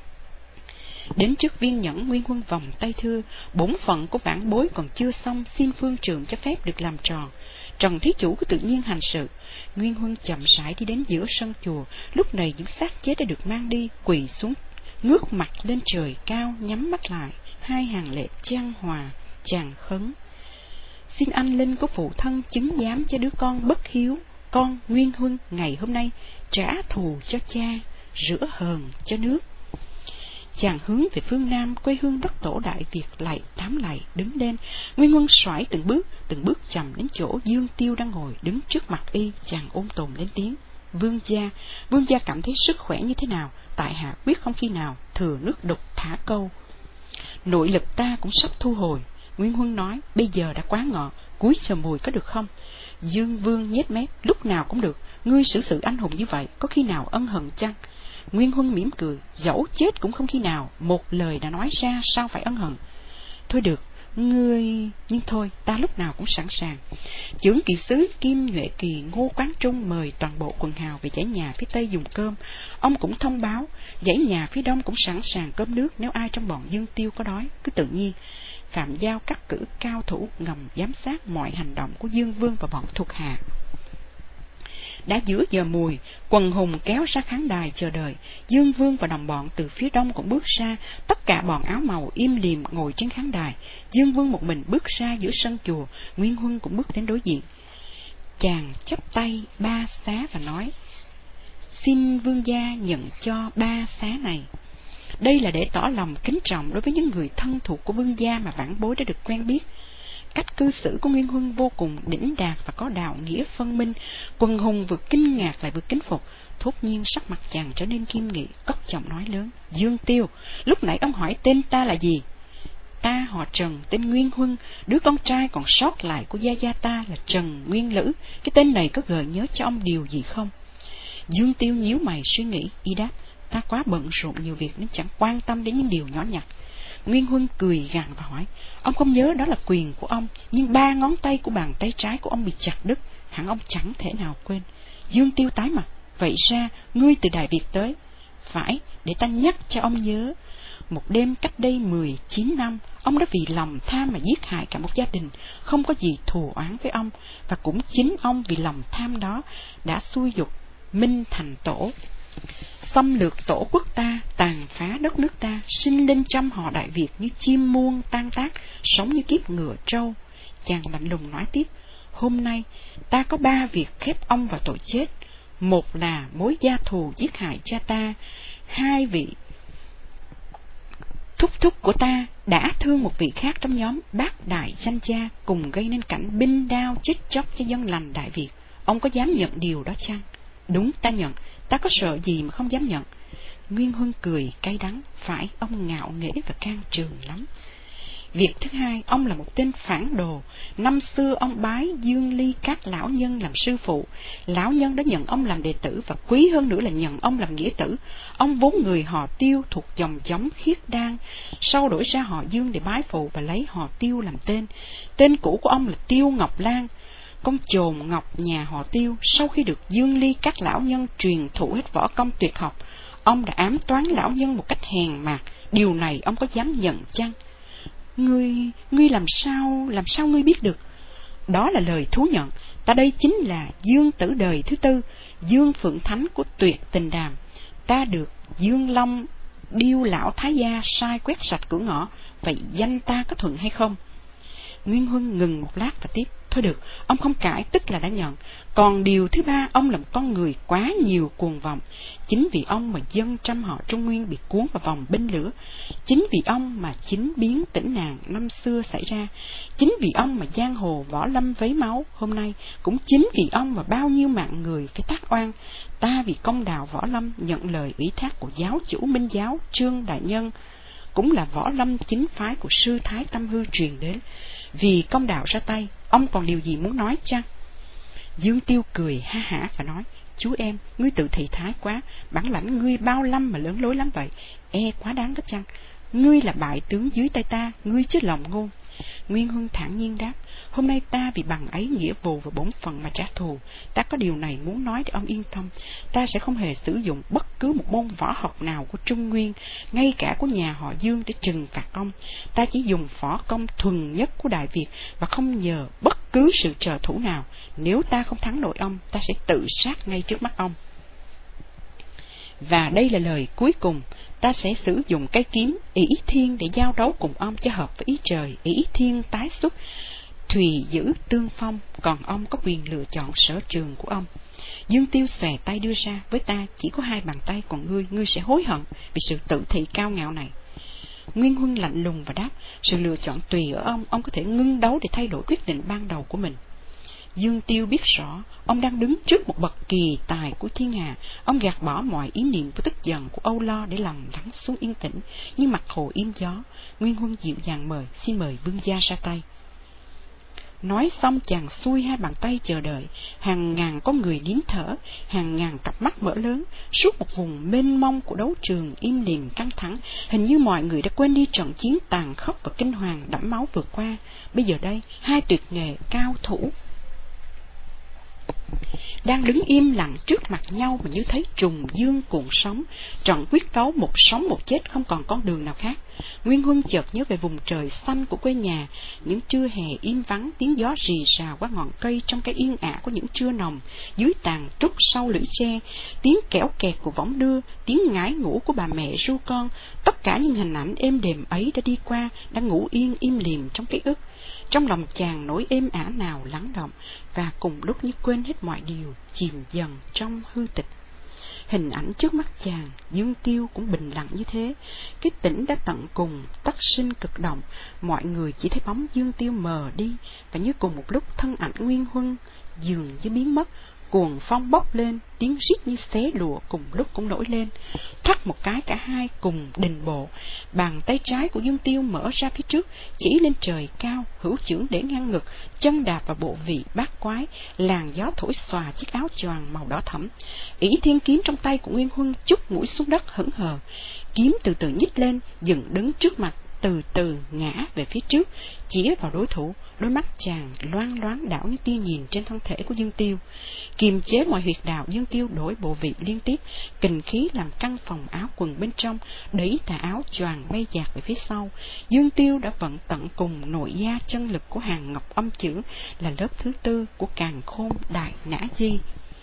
Đến trước Viên Nhẫn, Nguyên Huân vòng tay thưa, bổn phận của vãn bối còn chưa xong, xin phương trường cho phép được làm tròn. Trần thí chủ cứ tự nhiên hành sự. Nguyên Huân chậm rãi đi đến giữa sân chùa. Lúc này những xác chết đã được mang đi, quỳ xuống, ngước mặt lên trời cao, nhắm mắt lại, hai hàng lệ chan hòa. Chàng khấn, xin anh linh của phụ thân chứng giám cho đứa con bất hiếu, con Nguyên Huân ngày hôm nay trả thù cho cha, rửa hờn cho nước. Chàng hướng về phương Nam, quê hương đất tổ Đại Việt, lại tám lại đứng lên. Nguyên Huân xoải từng bước, từng bước chậm đến chỗ Dương Tiêu đang ngồi đứng trước mặt y. Chàng ôm tồn lên tiếng, vương gia, vương gia cảm thấy sức khỏe như thế nào? Tại hạ biết không khi nào thừa nước đục thả câu. Nội lực ta cũng sắp thu hồi. Nguyên Huân nói, bây giờ đã quá ngọ, cúi sờ mùi có được không? Dương Vương nhếch mép, lúc nào cũng được. Ngươi xử sự anh hùng như vậy, có khi nào ân hận chăng? Nguyên Huân mỉm cười, dẫu chết cũng không khi nào, một lời đã nói ra sao phải ân hận. Thôi được, ngươi... nhưng thôi, ta lúc nào cũng sẵn sàng. Chưởng kỳ sứ Kim Nhuệ Kỳ Ngô Quán Trung mời toàn bộ quần hào về dãy nhà phía tây dùng cơm. Ông cũng thông báo, dãy nhà phía đông cũng sẵn sàng cơm nước nếu ai trong bọn Dương Tiêu có đói, cứ tự nhiên. Phạm Giao cắt cử cao thủ ngầm giám sát mọi hành động của Dương Vương và bọn thuộc hạ. Đã giữa giờ mùi, quần hùng kéo ra khán đài chờ đợi. Dương Vương và đồng bọn từ phía đông cũng bước ra, tất cả bọn áo màu im lìm ngồi trên khán đài. Dương Vương một mình bước ra giữa sân chùa, Nguyên Huân cũng bước đến đối diện. Chàng chắp tay ba xá và nói, xin vương gia nhận cho ba xá này. Đây là để tỏ lòng kính trọng đối với những người thân thuộc của vương gia mà vãn bối đã được quen biết. Cách cư xử của Nguyên Huân vô cùng đỉnh đạt và có đạo nghĩa phân minh. Quần hùng vừa kinh ngạc lại vừa kính phục. Thốt nhiên sắc mặt chàng trở nên nghiêm nghị, cất giọng nói lớn, Dương Tiêu, lúc nãy ông hỏi tên ta là gì? Ta họ Trần, tên Nguyên Huân, đứa con trai còn sót lại của gia gia ta là Trần Nguyên Lữ. Cái tên này có gợi nhớ cho ông điều gì không? Dương Tiêu nhíu mày suy nghĩ, y đáp, ta quá bận rộn nhiều việc nên chẳng quan tâm đến những điều nhỏ nhặt. Nguyên Huân cười gằn và hỏi, ông không nhớ đó là quyền của ông, nhưng ba ngón tay của bàn tay trái của ông bị chặt đứt, hẳn ông chẳng thể nào quên. Dương Tiêu tái mặt, vậy ra ngươi từ Đại Việt tới? Phải, để ta nhắc cho ông nhớ. Một đêm cách đây mười chín năm, ông đã vì lòng tham mà giết hại cả một gia đình, không có gì thù oán với ông, và cũng chính ông vì lòng tham đó đã xui dục Minh Thành Tổ, xâm lược tổ quốc ta, tàn phá đất nước ta, sinh lên trăm họ Đại Việt như chim muông tan tác, sống như kiếp ngựa trâu. Chàng lạnh lùng nói tiếp, hôm nay ta có ba việc khép ông vào tội chết. Một là mối gia thù giết hại cha ta, hai vị thúc thúc của ta đã thương một vị khác trong nhóm bát đại danh gia, cùng gây nên cảnh binh đao chết chóc cho dân lành Đại Việt. Ông có dám nhận điều đó chăng? Đúng, ta nhận. Ta có sợ gì mà không dám nhận? Nguyên Huân cười cay đắng. Phải, ông ngạo nghễ và can trường lắm. Việc thứ hai, ông là một tên phản đồ. Năm xưa ông bái Dương Ly Các lão nhân làm sư phụ. Lão nhân đã nhận ông làm đệ tử, và quý hơn nữa là nhận ông làm nghĩa tử. Ông vốn người họ Tiêu thuộc dòng giống Khiết Đan, sau đổi ra họ Dương để bái phụ và lấy họ Tiêu làm tên. Tên cũ của ông là Tiêu Ngọc Lan, con chồn ngọc nhà họ Tiêu. Sau khi được Dương Ly Các lão nhân truyền thụ hết võ công tuyệt học, ông đã ám toán lão nhân một cách hèn mạt. Điều này ông có dám nhận chăng? Ngươi, ngươi làm sao, làm sao ngươi biết được? Đó là lời thú nhận. Ta đây chính là Dương Tử đời thứ tư, Dương Phượng Thánh của Tuyệt Tình Đàm. Ta được Dương Long Điêu lão thái gia sai quét sạch cửa ngõ. Vậy danh ta có thuận hay không? Nguyên Huân ngừng một lát và tiếp. Thôi được, ông không cãi, tức là đã nhận. Còn điều thứ ba, ông là một con người quá nhiều cuồng vọng. Chính vì ông mà dân trăm họ Trung Nguyên bị cuốn vào vòng binh lửa. Chính vì ông mà chính biến Tĩnh Nàng năm xưa xảy ra. Chính vì ông mà giang hồ võ lâm vấy máu hôm nay. Cũng chính vì ông mà bao nhiêu mạng người phải tác oan. Ta vì công đào võ lâm nhận lời ủy thác của giáo chủ Minh Giáo Trương Đại Nhân, cũng là võ lâm chính phái của sư Thái Tâm Hư truyền đến. Vì công đạo ra tay, ông còn điều gì muốn nói chăng? Dương Tiêu cười ha hả và nói, chú em, ngươi tự thị thái quá, bản lãnh ngươi bao lâm mà lớn lối lắm vậy, e quá đáng đó chăng? Ngươi là bại tướng dưới tay ta, ngươi chứ lòng ngôn. Nguyên Huân thản nhiên đáp, hôm nay ta vì bằng ấy nghĩa vụ và bổn phận mà trả thù. Ta có điều này muốn nói để ông yên tâm. Ta sẽ không hề sử dụng bất cứ một môn võ học nào của Trung Nguyên, ngay cả của nhà họ Dương, để trừng phạt ông. Ta chỉ dùng võ công thuần nhất của Đại Việt và không nhờ bất cứ sự trợ thủ nào. Nếu ta không thắng nổi ông, ta sẽ tự sát ngay trước mắt ông. Và đây là lời cuối cùng. Ta sẽ sử dụng cái kiếm ỷ thiên để giao đấu cùng ông cho hợp với ý trời. ỷ thiên tái xuất, thùy giữ tương phong, còn ông có quyền lựa chọn sở trường của ông. Dương Tiêu xòe tay đưa ra, với ta chỉ có hai bàn tay, còn ngươi, ngươi sẽ hối hận vì sự tự thị cao ngạo này. Nguyên Huân lạnh lùng và đáp, sự lựa chọn tùy ở ông, ông có thể ngưng đấu để thay đổi quyết định ban đầu của mình. Dương Tiêu biết rõ, ông đang đứng trước một bậc kỳ tài của thiên hà. Ông gạt bỏ mọi ý niệm của tức giận, của âu lo, để lòng lắng xuống yên tĩnh như mặt hồ im gió. Nguyên Huân dịu dàng mời, xin mời vương gia ra tay. Nói xong chàng xuôi hai bàn tay chờ đợi. Hàng ngàn con người nín thở, hàng ngàn cặp mắt mở lớn. Suốt một vùng mênh mông của đấu trường im lìm căng thẳng, hình như mọi người đã quên đi trận chiến tàn khốc và kinh hoàng đẫm máu vừa qua. Bây giờ đây, hai tuyệt nghệ cao thủ đang đứng im lặng trước mặt nhau mà như thấy trùng dương cuộn sóng. Trận quyết đấu một sống một chết, không còn con đường nào khác. Nguyên Huân chợt nhớ về vùng trời xanh của quê nhà, những trưa hè im vắng, tiếng gió rì rào qua ngọn cây trong cái yên ả của những trưa nồng dưới tàn trúc sau lũy tre, tiếng kẽo kẹt của võng đưa, tiếng ngái ngủ của bà mẹ ru con. Tất cả những hình ảnh êm đềm ấy đã đi qua, đang ngủ yên im lìm trong ký ức. Trong lòng chàng nỗi êm ả nào lắng động, và cùng lúc như quên hết mọi điều, chìm dần trong hư tịch. Hình ảnh trước mắt chàng, Dương Tiêu cũng bình lặng như thế. Cái tĩnh đã tận cùng, tất sinh cực động. Mọi người chỉ thấy bóng Dương Tiêu mờ đi, và như cùng một lúc thân ảnh Nguyên Huân dường như biến mất. Cuồng phong bốc lên, tiếng rít như xé lụa cùng lúc cũng nổi lên. Thoắt một cái cả hai cùng đình bộ. Bàn tay trái của Dương Tiêu mở ra phía trước, chỉ lên trời cao, hữu chưởng để ngang ngực, chân đạp vào bộ vị bát quái. Làn gió thổi xòa chiếc áo choàng màu đỏ thẫm. ỷ thiên kiếm trong tay của Nguyên Huân chút mũi xuống đất hững hờ. Kiếm từ từ nhích lên, dừng đứng trước mặt, từ từ ngã về phía trước, chĩa vào đối thủ. Đôi mắt chàng loang loáng đảo như tia nhìn trên thân thể của Dương Tiêu. Kiềm chế mọi huyệt đạo, Dương Tiêu đổi bộ vị liên tiếp, kình khí làm căng phòng áo quần bên trong, đẩy tà áo choàng bay dạt về phía sau. Dương Tiêu đã vận tận cùng nội gia chân lực của hàng ngọc âm chữ, là lớp thứ tư của càn khôn đại nã di.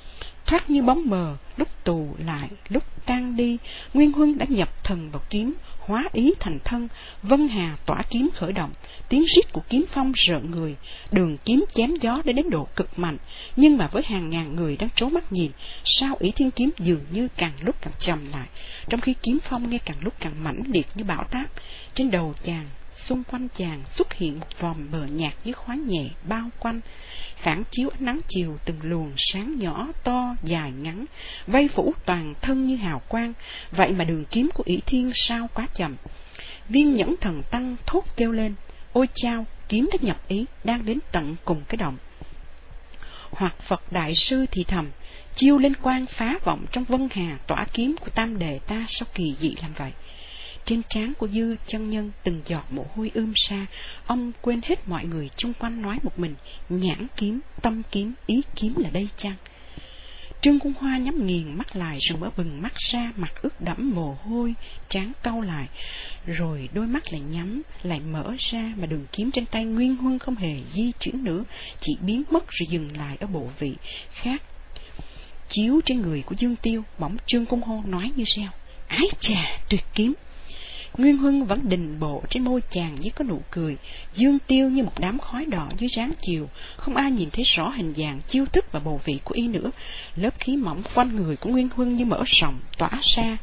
thoát như bóng mờ, lúc tù lại, lúc tan đi. Nguyên Huân đã nhập thần vào kiếm, hóa ý thành thân. Vân Hà tỏa kiếm khởi động, tiếng rít của kiếm phong rợn người. Đường kiếm chém gió đã đến độ cực mạnh, nhưng mà với hàng ngàn người đang trố mắt nhìn, sao ỷ thiên kiếm dường như càng lúc càng trầm lại, trong khi kiếm phong nghe càng lúc càng mãnh liệt như bão táp. Trên đầu chàng, xung quanh chàng xuất hiện một vòm mờ nhạt với khói nhẹ bao quanh, phản chiếu ánh nắng chiều từng luồng sáng nhỏ to dài ngắn, vây phủ toàn thân như hào quang. Vậy mà đường kiếm của ỷ thiên sao quá chậm. Viên Nhẫn Thần Tăng thốt kêu lên: ôi chao, kiếm đã nhập ý, đang đến tận cùng cái động. Hoặc Phật đại sư thì thầm: chiêu lên quang phá vọng trong Vân Hà tỏa kiếm của Tam Đề ta sao kỳ dị làm vậy. Trên trán của Dư Chân Nhân từng giọt mồ hôi ươm ra, ông quên hết mọi người chung quanh, nói một mình: nhãn kiếm, tâm kiếm, ý kiếm là đây chăng? Trương Cung Hoa nhắm nghiền mắt lại rồi mở bừng mắt ra, mặt ướt đẫm mồ hôi, trán cau lại, rồi đôi mắt lại nhắm, lại mở ra, mà đường kiếm trên tay Nguyên Huân không hề di chuyển nữa, chỉ biến mất rồi dừng lại ở bộ vị khác. Chiếu trên người của Dương Tiêu, bỗng Trương Cung Hoa nói như reo: ái chà, tuyệt kiếm! Nguyên Huân vẫn đình bộ, trên môi chàng với có nụ cười. Dương Tiêu như một đám khói đỏ dưới ráng chiều, không ai nhìn thấy rõ hình dạng, chiêu thức và bầu vị của y nữa. Lớp khí mỏng quanh người của Nguyên Huân như mở rộng tỏa ra,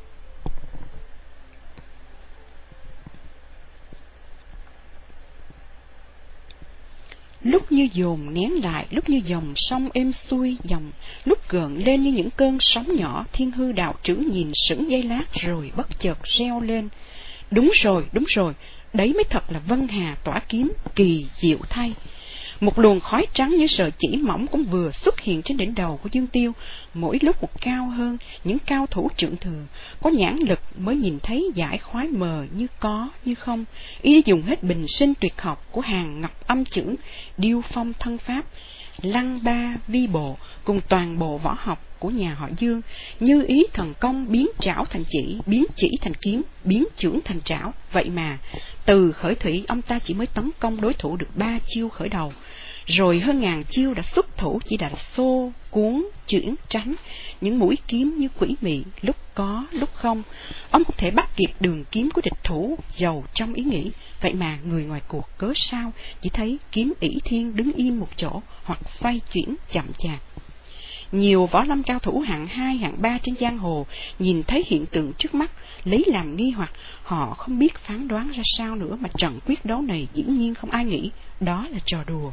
lúc như dồn nén lại, lúc như dòng sông êm xuôi dòng, lúc gợn lên như những cơn sóng nhỏ. Thiên Hư đạo trưởng nhìn sững giây lát rồi bất chợt reo lên: đúng rồi, đúng rồi, đấy mới thật là Vân Hà tỏa kiếm, kỳ diệu thay. Một luồng khói trắng như sợi chỉ mỏng cũng vừa xuất hiện trên đỉnh đầu của Dương Tiêu, mỗi lúc một cao hơn. Những cao thủ trưởng thường có nhãn lực mới nhìn thấy dải khói mờ như có như không. Y dùng hết bình sinh tuyệt học của Hàng Ngọc âm chưởng, điêu phong thân pháp, lăng ba vi bộ cùng toàn bộ võ học của nhà họ Dương, như ý thần công biến trảo thành chỉ, biến chỉ thành kiếm, biến chưởng thành trảo. Vậy mà từ khởi thủy ông ta chỉ mới tấn công đối thủ được ba chiêu khởi đầu, rồi hơn ngàn chiêu đã xuất thủ chỉ đã xô, cuốn, chuyển, tránh. Những mũi kiếm như quỷ mị, lúc có, lúc không. Ông không thể bắt kịp đường kiếm của địch thủ, giàu trong ý nghĩ. Vậy mà người ngoài cuộc cớ sao chỉ thấy kiếm ỷ thiên đứng im một chỗ, hoặc xoay chuyển chậm chạp. Nhiều võ lâm cao thủ hạng hai, hạng ba trên giang hồ nhìn thấy hiện tượng trước mắt, lấy làm nghi hoặc. Họ không biết phán đoán ra sao nữa, mà trận quyết đấu này dĩ nhiên không ai nghĩ đó là trò đùa.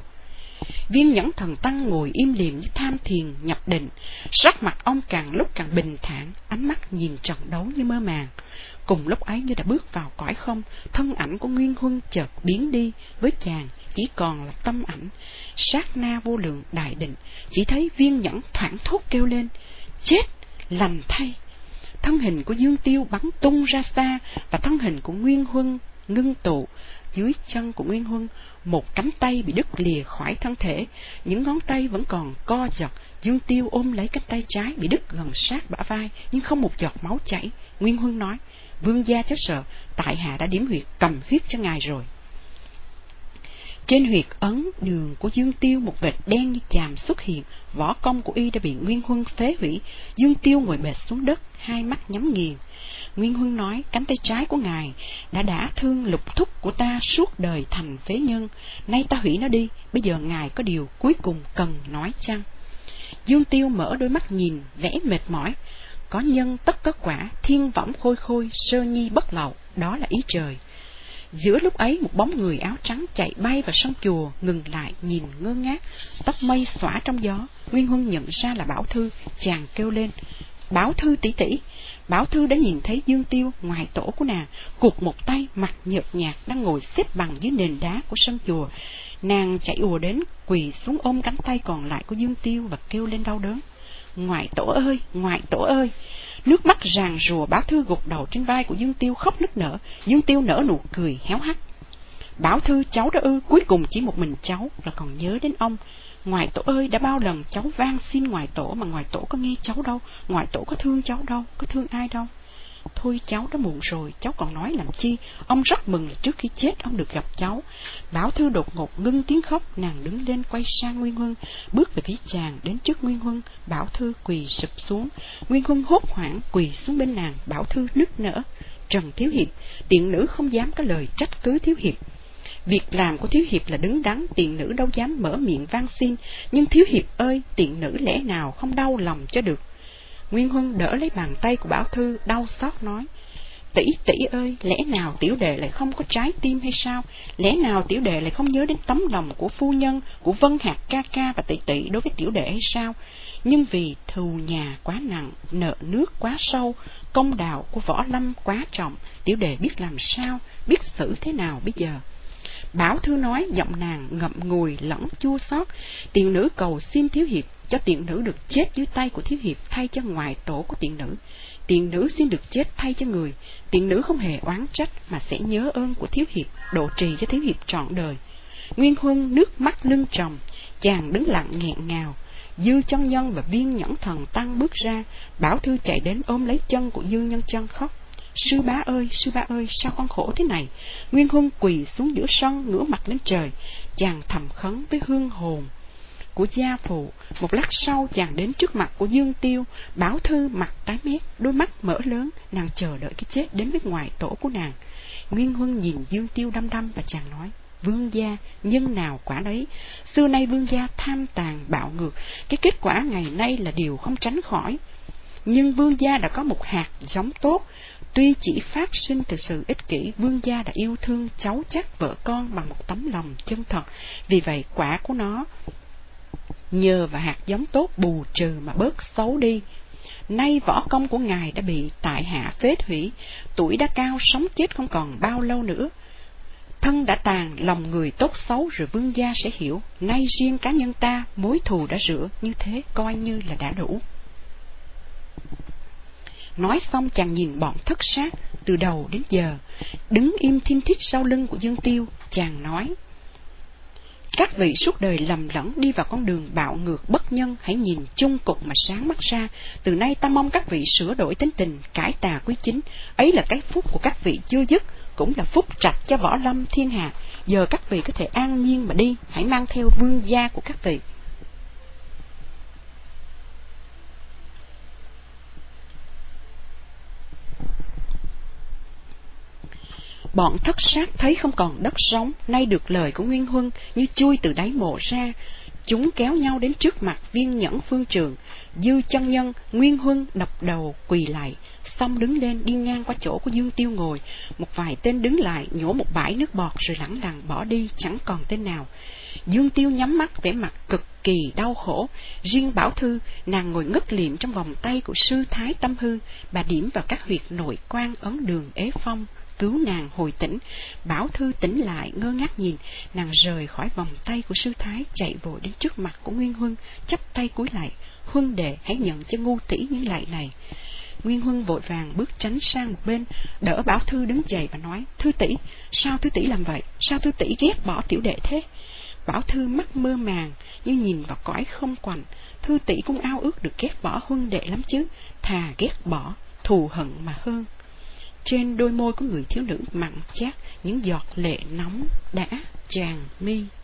Viên Nhẫn Thần Tăng ngồi im lìm như tham thiền nhập định, sắc mặt ông càng lúc càng bình thản, ánh mắt nhìn trận đấu như mơ màng. Cùng lúc ấy như đã bước vào cõi không, thân ảnh của Nguyên Huân chợt biến đi, với chàng chỉ còn là tâm ảnh. Sát na vô lượng đại định, chỉ thấy Viên Nhẫn thoảng thốt kêu lên: chết, lành thay! Thân hình của Dương Tiêu bắn tung ra xa, và thân hình của Nguyên Huân ngưng tụ. Dưới chân của Nguyên Huân, một cánh tay bị đứt lìa khỏi thân thể, những ngón tay vẫn còn co giật. Dương Tiêu ôm lấy cánh tay trái bị đứt gần sát bả vai, nhưng không một giọt máu chảy. Nguyên Huân nói: vương gia chớ sợ, tại hạ đã điểm huyệt cầm huyết cho ngài rồi. Trên huyệt ấn đường của Dương Tiêu, một vệt đen như chàm xuất hiện. Võ công của y đã bị Nguyên Huân phế hủy. Dương Tiêu ngồi bệt xuống đất, hai mắt nhắm nghiền. Nguyên Huân nói: cánh tay trái của ngài đã đả thương lục thúc của ta suốt đời thành phế nhân, nay ta hủy nó đi. Bây giờ ngài có điều cuối cùng cần nói chăng? Dương Tiêu mở đôi mắt nhìn, vẻ mệt mỏi. Có nhân tất có quả, thiên võng khôi khôi, sơ nhi bất lậu, đó là ý trời. Giữa lúc ấy, một bóng người áo trắng chạy bay vào sân chùa, ngừng lại nhìn ngơ ngác, tóc mây xõa trong gió. Nguyên Huân nhận ra là Bảo Thư, chàng kêu lên: Bảo Thư tỷ tỷ! Bảo Thư đã nhìn thấy Dương Tiêu, ngoài tổ của nàng, cụt một tay, mặt nhợt nhạt, đang ngồi xếp bằng dưới nền đá của sân chùa. Nàng chạy ùa đến, quỳ xuống ôm cánh tay còn lại của Dương Tiêu và kêu lên đau đớn: ngoại tổ ơi, ngoại tổ ơi! Nước mắt ràn rùa, Bảo Thư gục đầu trên vai của Dương Tiêu khóc nức nở. Dương Tiêu nở nụ cười héo hắt: Bảo Thư, cháu đó ư? Cuối cùng chỉ một mình cháu là còn nhớ đến ông. Ngoại tổ ơi, đã bao lần cháu van xin ngoại tổ mà ngoại tổ có nghe cháu đâu, ngoại tổ có thương cháu đâu, có thương ai đâu. Thôi cháu đã muộn rồi, cháu còn nói làm chi, ông rất mừng là trước khi chết ông được gặp cháu. Bảo Thư đột ngột ngưng tiếng khóc, nàng đứng lên quay sang Nguyên Huân, bước về phía chàng, đến trước Nguyên Huân. Bảo Thư quỳ sụp xuống, Nguyên Huân hốt hoảng quỳ xuống bên nàng. Bảo Thư nức nở. Trần Thiếu Hiệp, tiện nữ không dám có lời trách cứ Thiếu Hiệp. Việc làm của Thiếu Hiệp là đứng đắn, tiện nữ đâu dám mở miệng van xin, nhưng Thiếu Hiệp ơi, tiện nữ lẽ nào không đau lòng cho được. Nguyên Huân đỡ lấy bàn tay của Bảo Thư, đau xót nói: Tỷ tỷ ơi, lẽ nào tiểu đệ lại không có trái tim hay sao? Lẽ nào tiểu đệ lại không nhớ đến tấm lòng của phu nhân, của Vân Hạc ca ca và tỷ tỷ đối với tiểu đệ hay sao? Nhưng vì thù nhà quá nặng, nợ nước quá sâu, công đạo của Võ Lâm quá trọng, tiểu đệ biết làm sao, biết xử thế nào bây giờ? Bảo Thư nói, giọng nàng ngậm ngùi lẫn chua xót: Tiện nữ cầu xin Thiếu Hiệp cho tiện nữ được chết dưới tay của Thiếu Hiệp thay cho ngoại tổ của tiện nữ. Tiện nữ xin được chết thay cho người. Tiện nữ không hề oán trách, mà sẽ nhớ ơn của Thiếu Hiệp, độ trì cho Thiếu Hiệp trọn đời. Nguyên Huân nước mắt lưng tròng, chàng đứng lặng nghẹn ngào. Dư Chân Nhân và Viên Nhẫn Thần Tăng bước ra. Bảo Thư chạy đến ôm lấy chân của Dư Nhân Chân khóc: Sư bá ơi, sư bá ơi, sao con khổ thế này? Nguyên Huân quỳ xuống giữa sân, ngửa mặt lên trời, chàng thầm khấn với hương hồn của gia phụ. Một lát sau chàng đến trước mặt của Dương Tiêu. Bảo Thư mặt tái mét, đôi mắt mở lớn, nàng chờ đợi cái chết đến với ngoại tổ của nàng. Nguyên Huân nhìn Dương Tiêu đăm đăm và chàng nói: Vương gia, nhân nào quả đấy. Xưa nay vương gia tham tàn bạo ngược, cái kết quả ngày nay là điều không tránh khỏi. Nhưng vương gia đã có một hạt giống tốt, tuy chỉ phát sinh từ sự ích kỷ, vương gia đã yêu thương cháu chắc vợ con bằng một tấm lòng chân thật. Vì vậy quả của nó nhờ vào hạt giống tốt bù trừ mà bớt xấu đi. Nay võ công của ngài đã bị tại hạ phế thủy, tuổi đã cao, sống chết không còn bao lâu nữa. Thân đã tàn, lòng người tốt xấu rồi vương gia sẽ hiểu. Nay riêng cá nhân ta, mối thù đã rửa, như thế coi như là đã đủ. Nói xong chàng nhìn bọn thất sát từ đầu đến giờ đứng im thiên thít sau lưng của Dương Tiêu. Chàng nói: Các vị suốt đời lầm lẫn đi vào con đường bạo ngược bất nhân, hãy nhìn chung cục mà sáng mắt ra. Từ nay ta mong các vị sửa đổi tính tình, cải tà quy chính. Ấy là cái phúc của các vị chưa dứt, cũng là phúc trạch cho võ lâm thiên hạ. Giờ các vị có thể an nhiên mà đi, hãy mang theo vương gia của các vị. Bọn thất sát thấy không còn đất sống, nay được lời của Nguyên Huân như chui từ đáy mộ ra. Chúng kéo nhau đến trước mặt Viên Nhẫn Phương Trường. Dư Chân Nhân, Nguyên Huân đập đầu quỳ lại, xong đứng lên đi ngang qua chỗ của Dương Tiêu ngồi. Một vài tên đứng lại nhổ một bãi nước bọt rồi lẳng lặng bỏ đi, chẳng còn tên nào. Dương Tiêu nhắm mắt vẻ mặt cực kỳ đau khổ. Riêng Bảo Thư, nàng ngồi ngất liệm trong vòng tay của sư Thái Tâm Hư. Bà điểm vào các huyệt nội quan ấn đường ế phong, cứu nàng hồi tỉnh. Bảo Thư tỉnh lại ngơ ngác nhìn, nàng rời khỏi vòng tay của sư Thái, chạy vội đến trước mặt của Nguyên Huân, chắp tay cúi lại: Huân đệ hãy nhận cho ngu tỷ những lạy này. Nguyên Huân vội vàng bước tránh sang một bên, đỡ Bảo Thư đứng dậy và nói: Thư tỷ, sao Thư tỷ làm vậy? Sao Thư tỷ ghét bỏ tiểu đệ thế? Bảo Thư mắt mơ màng như nhìn vào cõi không quạnh. Thư tỷ cũng ao ước được ghét bỏ Huân đệ lắm chứ, thà ghét bỏ thù hận mà hơn. Trên đôi môi của người thiếu nữ mặn chát những giọt lệ nóng đã tràn mi.